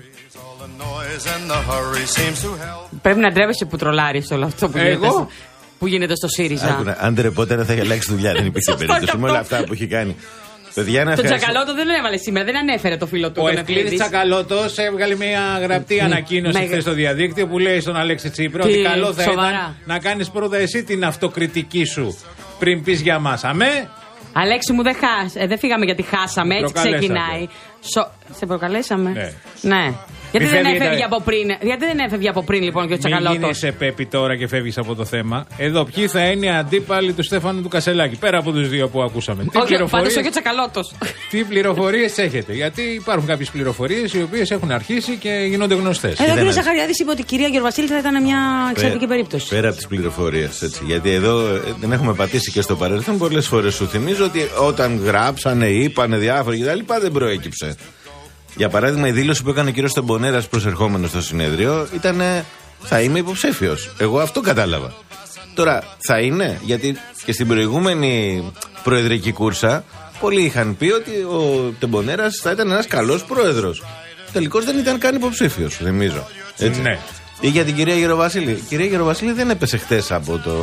Πρέπει να ντρέπεσαι που τρολάρεις όλο αυτό που γίνεται, Εγώ? που γίνεται στο ΣΥΡΙΖΑ. Αν τρεπότερα θα είχε αλλάξει δουλειά, δεν υπήρχε περίπτωση με όλα αυτά που έχει κάνει. Παιδιά, το Τσακαλώτο δεν έβαλε σήμερα, δεν ανέφερε το φίλο του. Ο Ευκλήδης Τσακαλώτος έβγαλε μια γραπτή ανακοίνωση χθες στο διαδίκτυο που λέει στον Αλέξη Τσίπρα ότι καλό θα ήταν να κάνεις πρώτα εσύ την αυτοκριτική σου πριν πεις για μας. Αμέ! Αλέξη μου, δεν ε, δε φύγαμε γιατί χάσαμε, έτσι ξεκινάει. Σο... Σε προκαλέσαμε. Ναι. ναι. Γιατί δεν, έφευγε από πριν, γιατί δεν έφευγε από πριν λοιπόν και ο Τσακαλώτος? Μην γίνεσαι Πέπη τώρα και φεύγεις από το θέμα. Εδώ ποιοι θα είναι οι αντίπαλοι του Στέφανου του Κασελάκη, πέρα από τους δύο που ακούσαμε? Όχι, πληροφορίες... πάντως όχι ο Τσακαλώτος. Τι πληροφορίες έχετε? Γιατί υπάρχουν κάποιες πληροφορίες οι οποίες έχουν αρχίσει και γίνονται γνωστές. Εδώ ο κ. Ζαχαριάδης είπε ότι η κυρία Γεωργιοβασίλη θα ήταν μια εξαιρετική περίπτωση. Πέρα από τις πληροφορίες, έτσι. Γιατί εδώ δεν έχουμε πατήσει και στο παρελθόν πολλές φορές. Σου θυμίζω ότι όταν γράψανε, είπανε διάφορα κτλ. Δεν προέκυψε. Για παράδειγμα, η δήλωση που έκανε ο κύριος Τεμπονέρας προσερχόμενος στο συνέδριο ήταν θα είμαι υποψήφιος. Εγώ αυτό κατάλαβα. Τώρα, θα είναι, γιατί και στην προηγούμενη προεδρική κούρσα πολλοί είχαν πει ότι ο Τεμπονέρας θα ήταν ένας καλός πρόεδρος. Τελικώς δεν ήταν καν υποψήφιος, θυμίζω. Έτσι. Ναι. Ή για την κυρία Γεροβασίλη. Η κυρία Γεροβασίλη δεν έπεσε χτες από το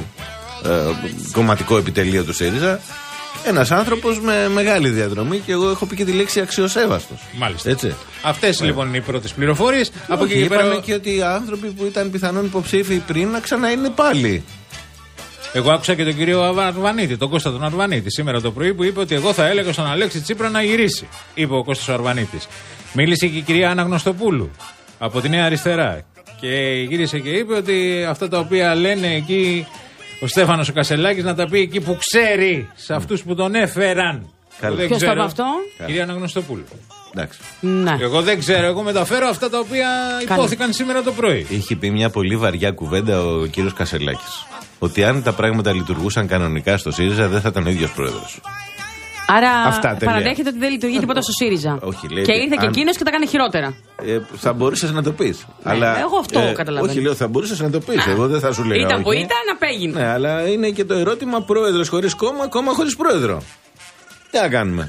ε, κομματικό επιτελείο του ΣΥΡΙΖΑ. Ένας άνθρωπος με μεγάλη διαδρομή και εγώ έχω πει και τη λέξη αξιοσέβαστος. Μάλιστα. Έτσι. Αυτές yeah. λοιπόν είναι οι πρώτες πληροφορίες. Από εκεί είπαμε πέρα... και ότι οι άνθρωποι που ήταν πιθανόν υποψήφοι πριν να ξαναείναι πάλι. Εγώ άκουσα και τον κύριο Αρβανίτη, τον Κώστα τον Αρβανίτη, σήμερα το πρωί που είπε ότι εγώ θα έλεγα στον Αλέξη Τσίπρα να γυρίσει. Είπε ο Κώστας ο Αρβανίτης. Μίλησε και η κυρία Άννα Γνωστοπούλου από τη Νέα Αριστερά. Και γύρισε και είπε ότι αυτά τα οποία λένε εκεί ο Στέφανος ο Κασελάκης να τα πει εκεί που ξέρει, σε αυτούς που τον έφεραν. Ποιος το είπε αυτό? Κυρία Άννα Γνωστοπούλου. Εντάξει. Ναι. Εγώ δεν ξέρω, εγώ μεταφέρω αυτά τα οποία υπόθηκαν σήμερα το πρωί. Είχε πει μια πολύ βαριά κουβέντα ο κύριος Κασελάκης. Ότι αν τα πράγματα λειτουργούσαν κανονικά στο ΣΥΡΙΖΑ δεν θα ήταν ο ίδιος πρόεδρος. Άρα αυτά, παραδέχεται ότι δεν λειτουργεί τίποτα στο ΣΥΡΙΖΑ. Όχι, λέει, και ήρθε αν... και εκείνος και τα κάνει χειρότερα. Ε, θα μπορούσες να το πεις. Ναι, αλλά, εγώ αυτό ε, καταλαβαίνω. Όχι, λέω θα μπορούσες να το πεις. Εγώ δεν θα σου λέγα. Ήταν όχι. που ήταν, απέγινε. Ναι, αλλά είναι και το ερώτημα πρόεδρος χωρίς κόμμα, κόμμα χωρίς πρόεδρο. Τι να κάνουμε.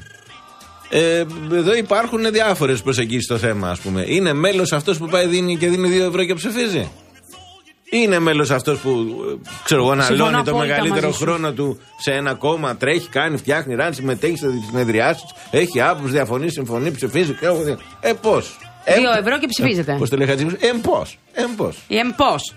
Ε, εδώ υπάρχουν διάφορες προσεγγίσεις στο θέμα, ας πούμε. Είναι μέλος αυτός που πάει δίνει και δίνει δύο ευρώ και ψηφίζει? Είναι μέλος αυτός που, ξέρω εγώ, αναλώνει το μεγαλύτερο χρόνο του σε ένα κόμμα, τρέχει, κάνει, φτιάχνει, ράνει, συμμετέχει σε συνεδριάσεις, έχει άποψη, διαφωνεί, συμφωνεί, ψηφίζει. Ε, πώς? Δύο ε, ευρώ και ψηφίζεται. Πώς το λέει Χατζήφος? Ε, πώς? Ε, πώς? Ε, πώς?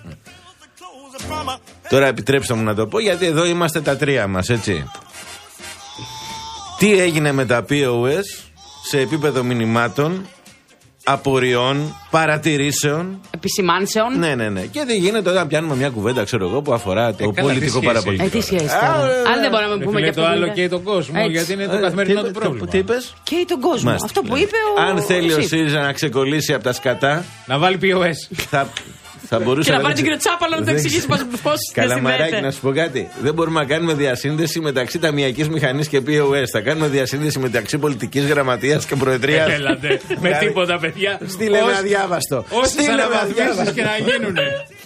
Τώρα επιτρέψτε μου να το πω, γιατί εδώ είμαστε τα τρία μας, έτσι. Τι έγινε με τα πι ο ες σε επίπεδο μηνυμάτων απορριών, παρατηρήσεων, επισημάνσεων. Ναι, ναι, ναι. Και δεν γίνεται όταν πιάνουμε μια κουβέντα, ξέρω εγώ, που αφορά το ε, πολιτικό παραπολιτικό. Ε, τι σχέση τώρα. Αν δεν μπορούμε να πούμε και αυτό. Το άλλο καίει τον κόσμο, έτσι. Γιατί είναι το καθημερινό του πρόβλημα. Τι είπες? Καίει τον κόσμο. Μάστε, αυτό που είπε ο. Αν θέλει ο ΣΥΡΙΖΑ να ξεκολλήσει από τα σκατά. Να βάλει πι ο ες. Θα, θα μπορούσε και να πάρει την κύριο Τσάπαλο να το εξηγήσει πώ. Καλαμαράκι, να σου πω κάτι. Δεν μπορούμε να κάνουμε διασύνδεση μεταξύ ταμιακής μηχανής και πι ο ες. Θα κάνουμε διασύνδεση μεταξύ πολιτικής γραμματείας και προεδρίας. Έλατε. Με τίποτα, παιδιά. Στείλε ένα αδιάβαστο. Όσες αναβαθμίσεις και να γίνουνε.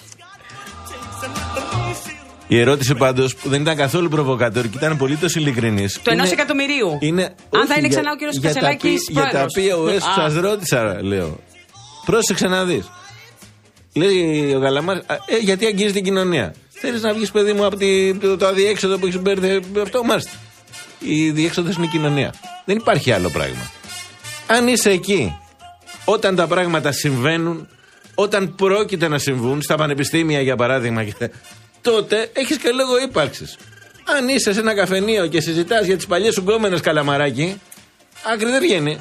Η ερώτηση πάντως που δεν ήταν καθόλου προβοκατόρικη, ήταν απολύτως ειλικρινής. Το ενός εκατομμυρίου. Είναι, αν θα είναι ξανά ο κύριος Κασελάκης πρόεδρος. Για τα πι ο ες σας ρώτησα, λέω. Πρόσεξε να δεις. Λέει ο Καλαμάρης, ε, γιατί αγγίζει την κοινωνία. Θέλεις να βγεις, παιδί μου, από τη, το, το αδιέξοδο που έχεις μπέρδε. Αυτό μάλιστα. Η διέξοδος είναι η κοινωνία. Δεν υπάρχει άλλο πράγμα. Αν είσαι εκεί, όταν τα πράγματα συμβαίνουν, όταν πρόκειται να συμβούν, στα πανεπιστήμια για παράδειγμα, τότε έχεις και λόγο ύπαρξης. Αν είσαι σε ένα καφενείο και συζητάς για τις παλιές σου γκόμενες, Καλαμαράκι, άκρη δεν βγαίνει.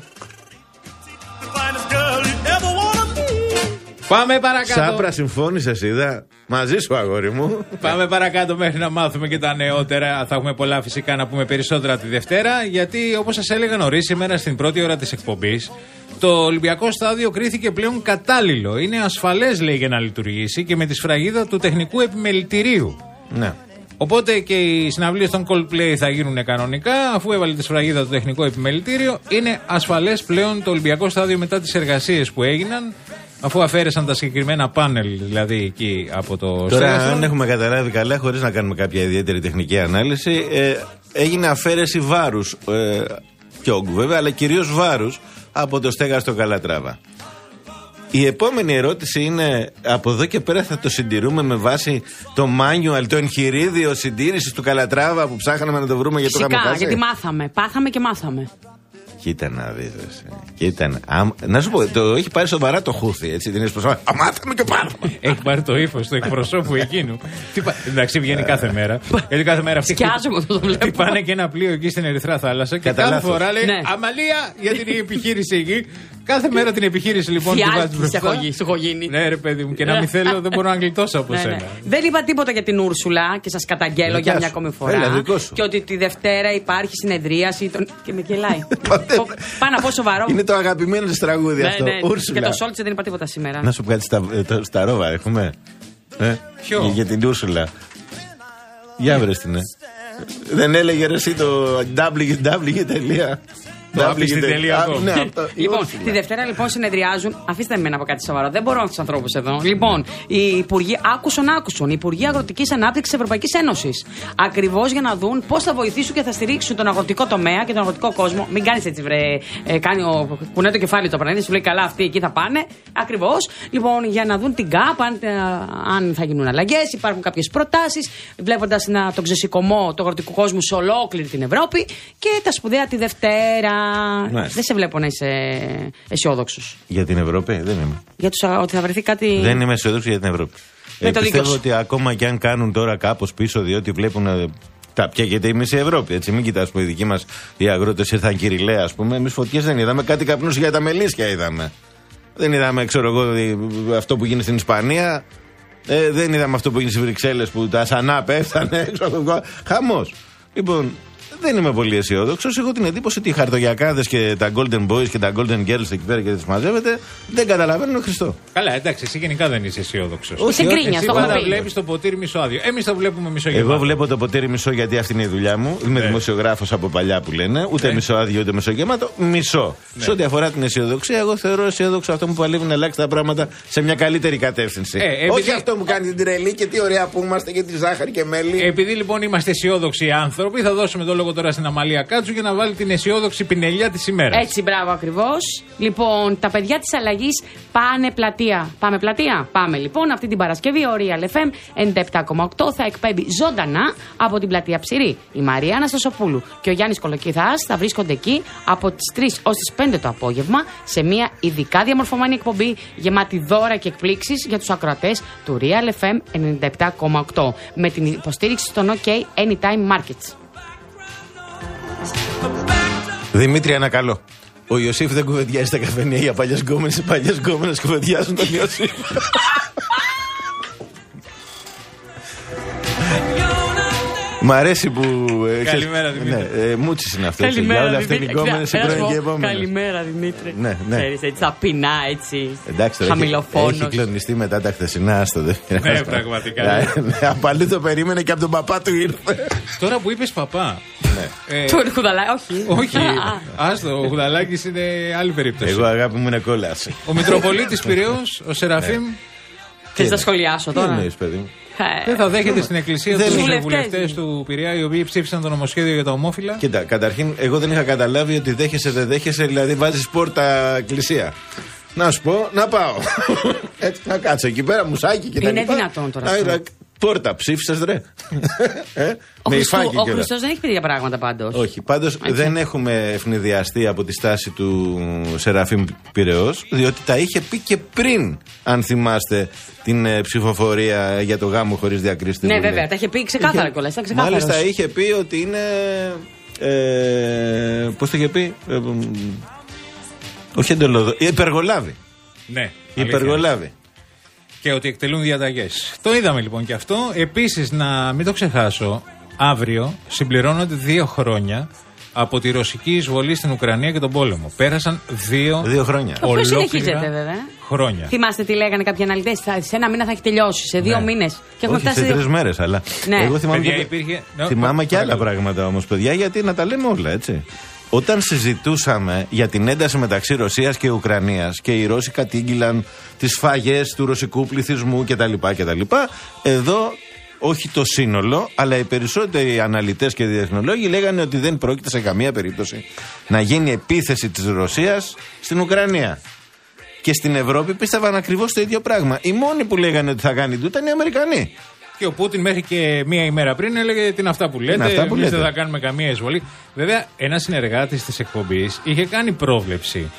Πάμε παρακάτω. Σάπρα, συμφώνησες, είδα. Μαζί σου, αγόρι μου. Πάμε παρακάτω μέχρι να μάθουμε και τα νεότερα. Θα έχουμε πολλά φυσικά να πούμε περισσότερα τη Δευτέρα. Γιατί, όπως σας έλεγα νωρίς, σήμερα στην πρώτη ώρα της εκπομπής, το Ολυμπιακό Στάδιο κρίθηκε πλέον κατάλληλο. Είναι ασφαλές, λέει, για να λειτουργήσει και με τη σφραγίδα του τεχνικού επιμελητηρίου. Ναι. Οπότε και οι συναυλίες των Coldplay θα γίνουν κανονικά, αφού έβαλε τη σφραγίδα του τεχνικό επιμελητήριο. Είναι ασφαλές πλέον το Ολυμπιακό Στάδιο μετά τις εργασίες που έγιναν. Αφού αφαίρεσαν τα συγκεκριμένα πάνελ, δηλαδή εκεί από το Τώρα, στέγαστρο. αν έχουμε καταλάβει καλά, χωρίς να κάνουμε κάποια ιδιαίτερη τεχνική ανάλυση, ε, έγινε αφαίρεση βάρους, ε, και όγκου βέβαια, αλλά κυρίως βάρους από το στέγαστρο Καλατράβα. Η επόμενη ερώτηση είναι, από εδώ και πέρα θα το συντηρούμε με βάση το manual, το εγχειρίδιο συντήρησης του Καλατράβα που ψάχναμε να το βρούμε γιατί το είχαμε χάσει? Γιατί μάθαμε, πάθαμε και μάθαμε. Κοίτα να δεις. Κοίτα, να σου πω, το έχει πάρει σοβαρά το χούθι, έτσι, την εσπροσώμα. Α, μάθαμε και μάθαμε. Έχει πάρει το ύφος του εκπροσώπου εκείνου. Εντάξει, βγαίνει κάθε μέρα. Γιατί κάθε μέρα αυτή πάνε και ένα πλοίο εκεί στην Ερυθρά Θάλασσα και κάθε φορά λέει Αμαλία για την επιχείρηση εκεί. Κάθε μέρα την επιχείρηση λοιπόν τη βάζει μπροστά. Σου έχω γίνει. Ναι, ρε παιδί μου, και να μην θέλω δεν μπορώ να γλιτώσω από σένα. Δεν είπα τίποτα για την Ούρσουλα και σας καταγγέλω για μια ακόμη φορά. Και ότι τη Δευτέρα υπάρχει συνεδρίαση. Και με κελάει. Πάνω από σοβαρό. Είναι το αγαπημένο της τραγούδι αυτό. Και το Σόλτσε δεν είπα τίποτα σήμερα. Να σου πω κάτι στα ρόβα έχουμε. Ποιο? Για την Ούρσουλα. Για βρες την, ε. Δεν έλεγε ρε εσύ το double-u double-u double-u Λοιπόν, τη Δευτέρα λοιπόν συνεδριάζουν. Αφήστε με να πω κάτι σοβαρό. Δεν μπορώ με του ανθρώπου εδώ. Λοιπόν, οι υπουργοί άκουσον, άκουσον. Οι υπουργοί Αγροτικής Ανάπτυξης Ευρωπαϊκής Ένωσης. Ακριβώς για να δουν πώς θα βοηθήσουν και θα στηρίξουν τον αγροτικό τομέα και τον αγροτικό κόσμο. Μην κάνει έτσι, βρε. Ε, κάνει ο, κουνέ το κεφάλι το απέναντι, σου λέει καλά, αυτοί εκεί θα πάνε. Ακριβώς. Λοιπόν, για να δουν την ΚΑΠ, αν, αν θα γίνουν αλλαγές. Υπάρχουν κάποιες προτάσεις. Βλέποντας τον ξεσηκωμό του αγροτικού κόσμου σε ολόκληρη την Ευρώπη. Και τα σπουδαία τη Δευτέρα. Μάλιστα. Δεν σε βλέπω να είσαι αισιόδοξος. Για την Ευρώπη δεν είμαι. Για τους, ότι θα βρεθεί κάτι. Δεν είμαι αισιόδοξος για την Ευρώπη. Ε, πιστεύω ότι ακόμα και αν κάνουν τώρα κάπως πίσω, διότι βλέπουν ε, τα πια γιατί η μισή Ευρώπη. Έτσι, μην κοιτάς που οι δικοί μας οι αγρότες ήρθαν κυριλαία, ας πούμε. Εμείς φωτιές δεν είδαμε, κάτι καπνούς για τα μελίσια είδαμε. Δεν είδαμε, ξέρω εγώ, αυτό που γίνει στην Ισπανία. Ε, δεν είδαμε αυτό που γίνει στις Βρυξέλλες που τα σανά πέφτανε. Χαμός. Λοιπόν. Δεν είμαι πολύ αισιόδοξος. Έχω την εντύπωση ότι οι χαρτογιακάδες και τα Golden Boys και τα Golden Girls εκεί πέρα και τις μαζεύετε δεν καταλαβαίνουν Χριστό. Καλά, εντάξει, εσύ γενικά δεν είσαι αισιόδοξος. Είσαι γκρίνια, εσύ πάντα βλέπεις το ποτήρι μισοάδιο. Εμείς το βλέπουμε μισογεμάτο. Εγώ βλέπω το ποτήρι μισό γιατί αυτή είναι η δουλειά μου. Είμαι ναι. δημοσιογράφος από παλιά που λένε. Ούτε ναι. μισοάδιο ούτε μισογεμάτο. Μισό. Ναι. Σε ό,τι αφορά την αισιοδοξία, εγώ θεωρώ αισιόδοξο αυτό που παλεύουν ελάχιστα πράγματα σε μια καλύτερη κατεύθυνση. Ε, επειδή... Όχι αυτό που κάνει την τρελή και τι ωραία που είμαστε και τη ζάχαρη και μέλι. Επειδή λοιπόν είμαστε αισιόδοξοι άνθρωποι, θα δώσουμε το λόγο τώρα στην Αμαλία Κάτσου για να βάλει την αισιόδοξη πινελιά της ημέρας. Έτσι, μπράβο ακριβώς. Λοιπόν, τα παιδιά της αλλαγής πάνε πλατεία. Πάμε πλατεία. Πάμε λοιπόν αυτή την Παρασκευή. Ο Real εφ εμ ενενήντα επτά κόμμα οκτώ θα εκπέμπει ζωντανά από την πλατεία Ψηρή. Η Μαρία Αναστασοπούλου και ο Γιάννης Κολοκυθάς θα βρίσκονται εκεί από τις τρεις ως τις πέντε το απόγευμα σε μια ειδικά διαμορφωμένη εκπομπή γεμάτη δώρα και εκπλήξεις για τους ακροατές του Real εφ εμ ενενήντα επτά κόμμα οκτώ με την υποστήριξη των OK Anytime Markets. Δημήτρη, ένα καλό. Ο Ιωσήφ δεν κουβεντιάζει στα καφενεία για παλιές γκόμενες. Οι παλιές γκόμενες κουβεντιάζουν τον Ιωσήφ. Μ' αρέσει που. Ε, Καλημέρα, Δημήτρη. Ναι, ε, μούτσις είναι αυτό. Καλημέρα, όλα αυτά είναι γκόμενες, πρώην και επόμενες. Καλημέρα, Δημήτρη. Ναι, ναι. Ξέρεις, έτσι ταπεινά, έτσι. Εντάξει, χαμηλοφόνος. Έχει κλονιστεί μετά τα χθεσινά, άστο. Ναι, πραγματικά. Ναι, από αλλού το περίμενε και από τον παπά του ήρθε. Τώρα που είπες παπά. Του Χουδαλάκη, όχι. Όχι. Άστο, ο Χουδαλάκης είναι άλλη περίπτωση. Εγώ, αγάπη μου, είναι κόλαση. Ο Μητροπολίτης Πειραιώς, ο Σεραφείμ. Θες να σχολιάσω τώρα? Ναι, παιδί μου. Δεν θα δέχεται στην εκκλησία του βουλευτές του Πειραιά οι οποίοι ψήφισαν το νομοσχέδιο για τα ομόφυλα. Κοίτα, καταρχήν, εγώ δεν είχα καταλάβει ότι δέχεσαι, δεν δέχεσαι, δηλαδή βάζεις πόρτα εκκλησία. Να σου πω, να πάω. Έτσι, να κάτσω εκεί πέρα, μουσάκι και τα Είναι λοιπά. δυνατόν τώρα αυτό. Πόρτα, ψήφισες ρε. ε, Ο, με Χριστού, υφάκι ο κιόλας. Χριστός δεν έχει πει τέτοια πράγματα πάντως. Όχι, πάντως δεν έχουμε ευνηδιαστεί από τη στάση του Σεραφείμ Πειραιώς, διότι τα είχε πει και πριν, αν θυμάστε, την ε, ψηφοφορία για το γάμο χωρίς διακρίσεις. Ναι, βέβαια, τα είχε πει ξεκάθαρα είχε... κιόλας. Μάλιστα είχε πει ότι είναι. Ε, πώς το είχε πει, ε, ε, όχι εντολοδο. Υπεργολάβη. Ναι, υπεργολάβη. Και ότι εκτελούν διαταγές. Το είδαμε λοιπόν και αυτό. Επίσης, να μην το ξεχάσω, αύριο συμπληρώνονται δύο χρόνια από τη ρωσική εισβολή στην Ουκρανία και τον πόλεμο. Πέρασαν δύο, δύο χρόνια. Το συνεχίζεται βέβαια. Χρόνια. Θυμάστε τι λέγανε κάποιοι αναλυτές? Σε ένα μήνα θα έχει τελειώσει, σε δύο ναι. μήνες. Και έχουμε όχι, φτάσει. Σε τρεις μέρες, αλλά. Ναι. Εγώ θυμάμαι, παιδιά, και... υπήρχε... θυμάμαι no, και άλλα no, πράγματα όμως, παιδιά, γιατί να τα λέμε όλα, έτσι. Όταν συζητούσαμε για την ένταση μεταξύ Ρωσίας και Ουκρανίας και οι Ρώσοι κατήγγυλαν τις σφαγές του ρωσικού πληθυσμού κτλ. κτλ. Εδώ όχι το σύνολο, αλλά οι περισσότεροι αναλυτές και διεθνολόγοι λέγανε ότι δεν πρόκειται σε καμία περίπτωση να γίνει επίθεση της Ρωσίας στην Ουκρανία. Και στην Ευρώπη πίστευαν ακριβώς το ίδιο πράγμα. Οι μόνοι που λέγανε ότι θα κάνει τούτα ήταν οι Αμερικανοί. Και ο Πούτιν μέχρι και μία ημέρα πριν έλεγε τι είναι αυτά που λέτε. Εμείς δεν θα κάνουμε καμία εισβολή. Βέβαια, ένας συνεργάτης της εκπομπής είχε κάνει πρόβλεψη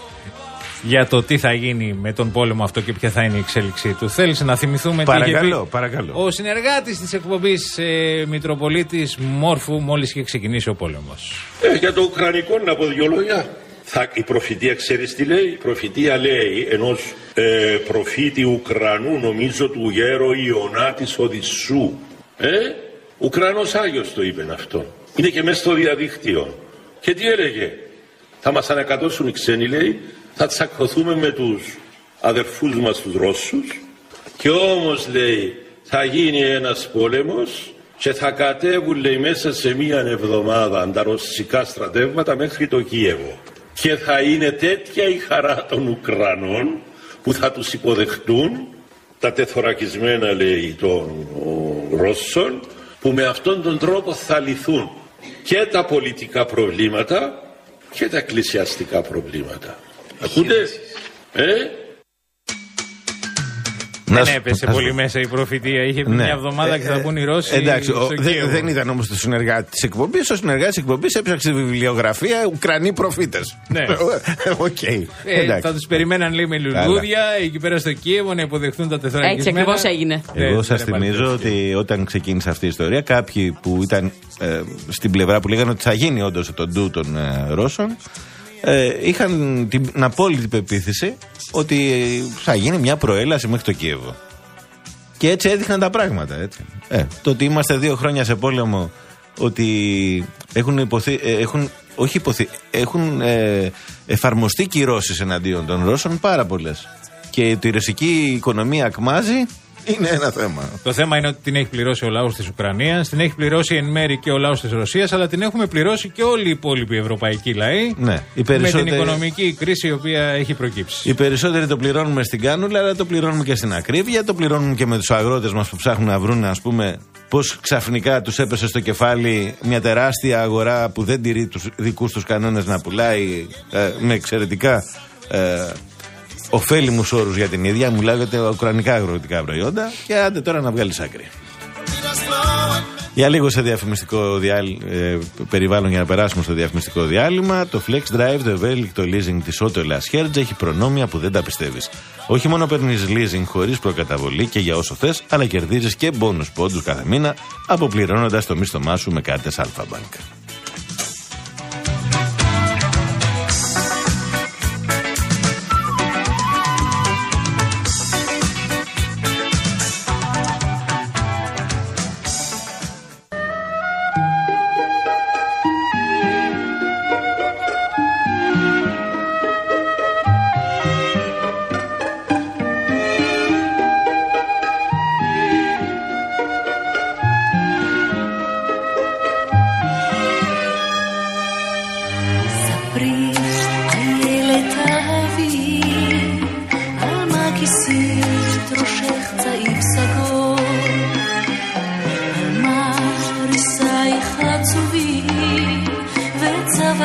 για το τι θα γίνει με τον πόλεμο αυτό και ποια θα είναι η εξέλιξή του. Θέλησε να θυμηθούμε παρακαλώ, τι είχε πει παρακαλώ. ο συνεργάτης της εκπομπής ε, Μητροπολίτης Μόρφου μόλις είχε ξεκινήσει ο πόλεμος. Ε, για το Ουκρανικό να πω δυο λόγια. Θα, η προφητεία ξέρεις τι λέει? Η προφητεία λέει ενός ε, προφήτη Ουκρανού, νομίζω του γέρο Ιωνά της Οδυσσού. Ε, Ουκρανός Άγιος το είπε αυτό. Είναι και μέσα στο διαδίκτυο. Και τι έλεγε? Θα μας ανακατώσουν οι ξένοι, λέει, θα τσακωθούμε με τους αδερφούς μας τους Ρώσους και όμως, λέει, θα γίνει ένας πόλεμος και θα κατέβουν, λέει, μέσα σε μία εβδομάδα τα ρωσικά στρατεύματα μέχρι το Κίεβο. Και θα είναι τέτοια η χαρά των Ουκρανών που θα τους υποδεχτούν τα τεθωρακισμένα, λέει, των Ρώσων, που με αυτόν τον τρόπο θα λυθούν και τα πολιτικά προβλήματα και τα εκκλησιαστικά προβλήματα. Ακούτε? Ε? Δεν έπεσε πολύ πω... μέσα η προφητεία. Είχε πει ναι. μια εβδομάδα και θα μπουν οι Ρώσοι. Εντάξει, ο, δε, δεν ήταν όμως το συνεργάτη της εκπομπής. Ο συνεργάτης της εκπομπής έψαξε βιβλιογραφία Ουκρανοί προφήτες. Ναι. okay. ε, θα τους περιμέναν, λέει, με λουλούδια εκεί πέρα στο Κίεβο να υποδεχτούν τα τεθωρακισμένα. Έτσι ακριβώς έγινε. Εγώ ε, σας θυμίζω ότι όταν ξεκίνησε αυτή η ιστορία, κάποιοι που ήταν ε, στην πλευρά που λέγανε ότι θα γίνει όντως το ντου των ε, Ρώσων, Ε, είχαν την απόλυτη πεποίθηση ότι θα γίνει μια προέλαση μέχρι το Κίεβο. Και έτσι έδειχναν τα πράγματα. Έτσι. Ε, το ότι είμαστε δύο χρόνια σε πόλεμο, ότι έχουν υποθεί, ε, έχουν, όχι υποθεί, έχουν ε, εφαρμοστεί κυρώσεις εναντίον των Ρώσων πάρα πολλές. Και η ρωσική οικονομία ακμάζει. Είναι ένα θέμα. Το θέμα είναι ότι την έχει πληρώσει ο λαός της Ουκρανίας, την έχει πληρώσει εν μέρη και ο λαός της Ρωσίας, αλλά την έχουμε πληρώσει και όλοι οι υπόλοιποι ευρωπαϊκοί λαοί. Ναι, οι περισσότεροι... με την οικονομική κρίση η οποία έχει προκύψει. Οι περισσότεροι το πληρώνουμε στην κάνουλα, αλλά το πληρώνουμε και στην ακρίβεια. Το πληρώνουμε και με τους αγρότες μας που ψάχνουν να βρουν, ας πούμε, πώς ξαφνικά τους έπεσε στο κεφάλι μια τεράστια αγορά που δεν τηρεί τους δικούς τους κανόνες να πουλάει ε, με εξαιρετικά. Ε, ωφέλιμους όρους για την ίδια, μιλάω για τα ουκρανικά αγροτικά προϊόντα και άντε τώρα να βγάλεις άκρη. Για λίγο σε διαφημιστικό διάλ, ε, περιβάλλον για να περάσουμε στο διαφημιστικό διάλειμμα. Το Flex Drive, το ευέλικτο leasing της Auto Las Hertz, έχει προνόμια που δεν τα πιστεύεις. Όχι μόνο παίρνεις leasing χωρίς προκαταβολή και για όσο θες, αλλά κερδίζεις και bonus πόντους κάθε μήνα αποπληρώνοντας το μίσθωμά σου με κάρτες Alpha Bank.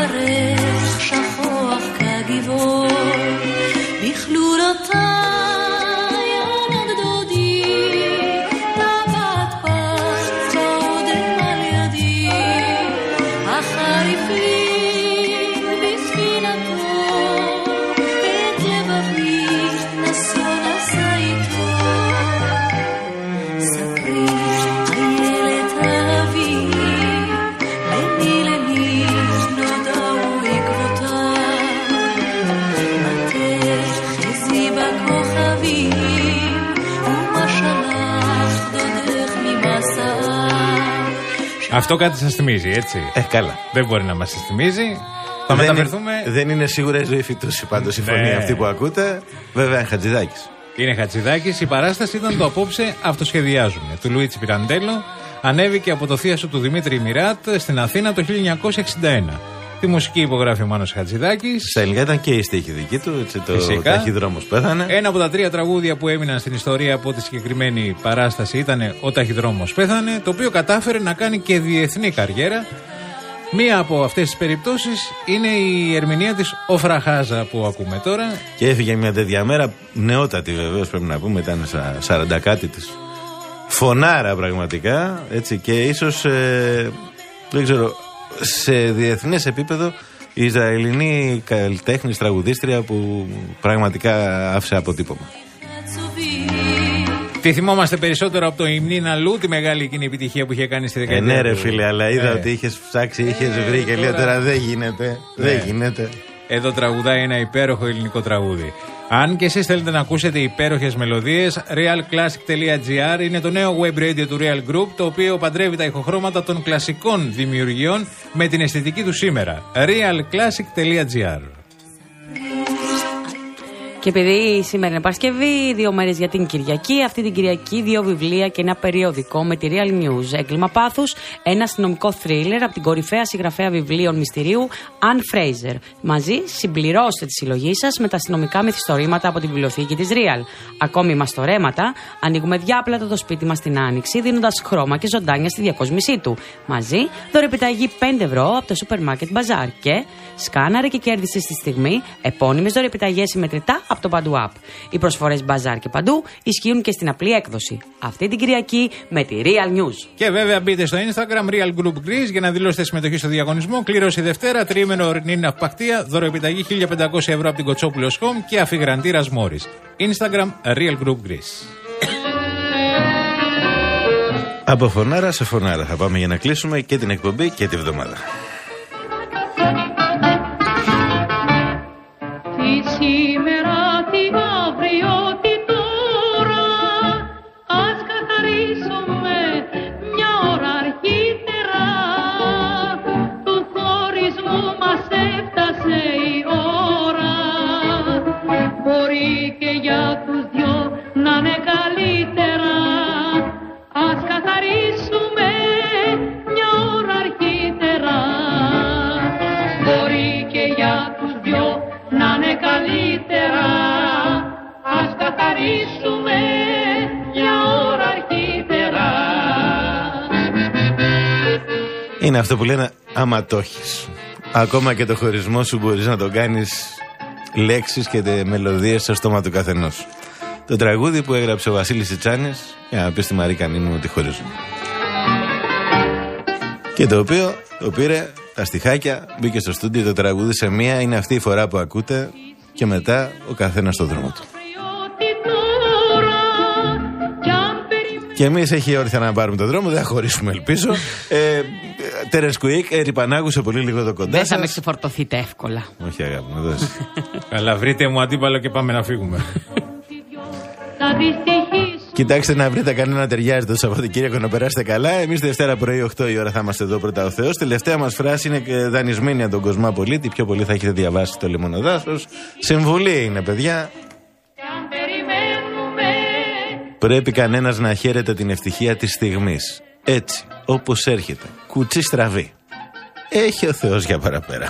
ירך שכוח כגיבור בכלולותיי ילד דודי טבעת פת בעודם על ידי החריפים בספינתו את לבבי נסו נשא איתו ספרי איילת אבי בני למי נודעו עקבותיו מתך חזי בכוכבים ומה שלח דודך ממסעה. Αυτό κάτι σας θυμίζει, έτσι. Ε, καλά. Δεν μπορεί να μας θυμίζει. Θα δεν μεταφερθούμε. Είναι, δεν είναι σίγουρα η ζωή φυτούση πάντως η φωνή Ναι. αυτή που ακούτε. Βέβαια είναι Χατζηδάκης. Είναι Χατζηδάκης. Η παράσταση ήταν το απόψε Αυτοσχεδιάζουμε του Λουίτσι Πυραντέλο. Ανέβηκε από το θίασο του Δημήτρη Μιράτ στην Αθήνα το χίλια εννιακόσια εξήντα ένα. Τη μουσική υπογράφει ο Μάνος Χατζηδάκης. Στα ελληνικά ήταν και η στίχη δική του. Έτσι, το Φυσικά. Ταχυδρόμος πέθανε. Ένα από τα τρία τραγούδια που έμειναν στην ιστορία από τη συγκεκριμένη παράσταση ήταν Ο Ταχυδρόμος πέθανε, το οποίο κατάφερε να κάνει και διεθνή καριέρα. Μία από αυτές τις περιπτώσεις είναι η ερμηνεία της Ο Φραχάζα που ακούμε τώρα. Και έφυγε μια τέτοια μέρα, νεότατη βεβαίως πρέπει να πούμε, ήταν στα σαράντα κάτι της. Φωνάρα πραγματικά, έτσι, και ίσως, ε, δεν ξέρω, σε διεθνές επίπεδο η Ισραηλινή καλλιτέχνης τραγουδίστρια που πραγματικά άφησε αποτύπωμα. Τη θυμόμαστε περισσότερο από το Ιμνίνα Λου, τη μεγάλη εκείνη επιτυχία που είχε κάνει στη Ε, δεκαετία. ναι ρε του- φίλε, αλλά είδα Ε. ότι είχες ψάξει, είχες βρει και λέω τώρα- τώρα δεν γίνεται, δεν Ναι. γίνεται. Εδώ τραγουδάει ένα υπέροχο ελληνικό τραγούδι. Αν και εσείς θέλετε να ακούσετε υπέροχες μελωδίες, realclassic.gr είναι το νέο web radio του Real Group, το οποίο παντρεύει τα ηχοχρώματα των κλασικών δημιουργιών με την αισθητική του σήμερα. realclassic.gr. Και επειδή σήμερα είναι Παρασκευή, δύο μέρες για την Κυριακή, αυτή την Κυριακή δύο βιβλία και ένα περιοδικό με τη Real News. Έγκλημα πάθους, ένα αστυνομικό θρίλερ από την κορυφαία συγγραφέα βιβλίων μυστηρίου, Anne Fraser. Μαζί συμπληρώστε τη συλλογή σας με τα αστυνομικά μυθιστορήματα από τη βιβλιοθήκη της Real. Ακόμη μαστορέματα, ανοίγουμε διάπλατα το σπίτι μας την Άνοιξη, δίνοντας χρώμα και ζωντάνια στη διακόσμησή του. Μαζί, δωρεπιταγή πέντε ευρώ από το Supermarket Bazaar. Και σκάναρε και κέρδισε στη στιγμή επώνυμες δωρεπιταγές συμμετρητά από το Παντού App. Οι προσφορές Bazaar και Παντού ισχύουν και στην απλή έκδοση. Αυτή την Κυριακή με τη Real News. Και βέβαια μπείτε στο Instagram Real Group Greece για να δηλώσετε συμμετοχή στο διαγωνισμό. Κλήρωση Δευτέρα, τρίμηνο ορεινή ναυπακτία, δωρεπιταγή χίλια πεντακόσια ευρώ από την Κοτσόπουλος Home και αφιγραντήρας Μόρις. Instagram Real Group Greece. Από φωνάρα σε φωνάρα θα πάμε για να κλείσουμε και την εκπομπή και τη βδομάδα. Τι σήμερα, τι αύριο, τι τώρα, ας καθαρίσουμε μια ώρα αρχίτερα. Του χωρισμού μας έφτασε η ώρα, μπορεί και για τους δυο να είναι καλύτερα. Ας καθαρίσουμε μια ώρα αρχίτερα, μπορεί και για τους δυο να είναι καλύτερα. Ας καθαρίσουμε μια ώρα αρχίτερα. Είναι αυτό που λένε άμα το έχεις. Ακόμα και το χωρισμό σου μπορείς να το κάνεις λέξεις και τε μελωδίες στο στόμα του καθενός. Το τραγούδι που έγραψε ο Βασίλης Ιτσάνης για να πει στη Μαρή Κανίνου ότι χωρίζουν. Και το οποίο το πήρε τα στιχάκια, μπήκε στο στούντιο, το τραγούδισε μία, είναι αυτή η φορά που ακούτε και μετά ο καθένας στο δρόμο του. Και εμείς έχει όρθια να πάρουμε τον δρόμο, δεν θα χωρίσουμε ελπίζω. ε, Τέρες Κουίκ, Έρη Πανάγου, σε πολύ λίγο το κοντά Δεν θα σας. με ξεφορτωθείτε εύκολα. Όχι αγάπη μου, δώσε. Καλά, βρείτε μου αντίπαλο και πάμε να φύγουμε. Κοιτάξτε να βρείτε κανένα ταιριάζει το Σαββατοκύριακο να περάσετε καλά. Εμείς Δευτέρα πρωί οκτώ η ώρα θα είμαστε εδώ πρώτα ο Θεός. Τελευταία μας φράση είναι και δανεισμένη από τον Κοσμάπολη. Πιο πολύ θα έχετε διαβάσει το Λιμονοδάσος. Συμβουλή είναι, παιδιά. Πρέπει κανένας να χαίρεται την ευτυχία της στιγμής. Έτσι, όπως έρχεται. Κουτσί στραβή. Έχει ο Θεός για παραπέρα.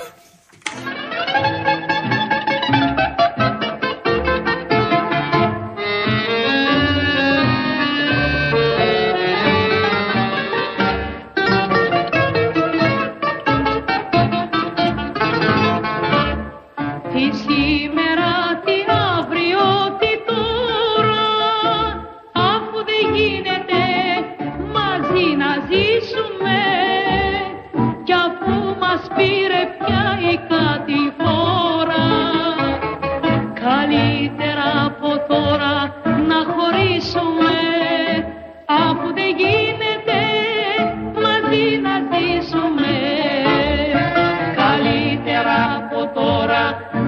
ζήσουμε κι αφού μας πήρε πια η κατηφόρα, καλύτερα από τώρα να χωρίσουμε, αφού δεν γίνεται μαζί να ζήσουμε. Καλύτερα από τώρα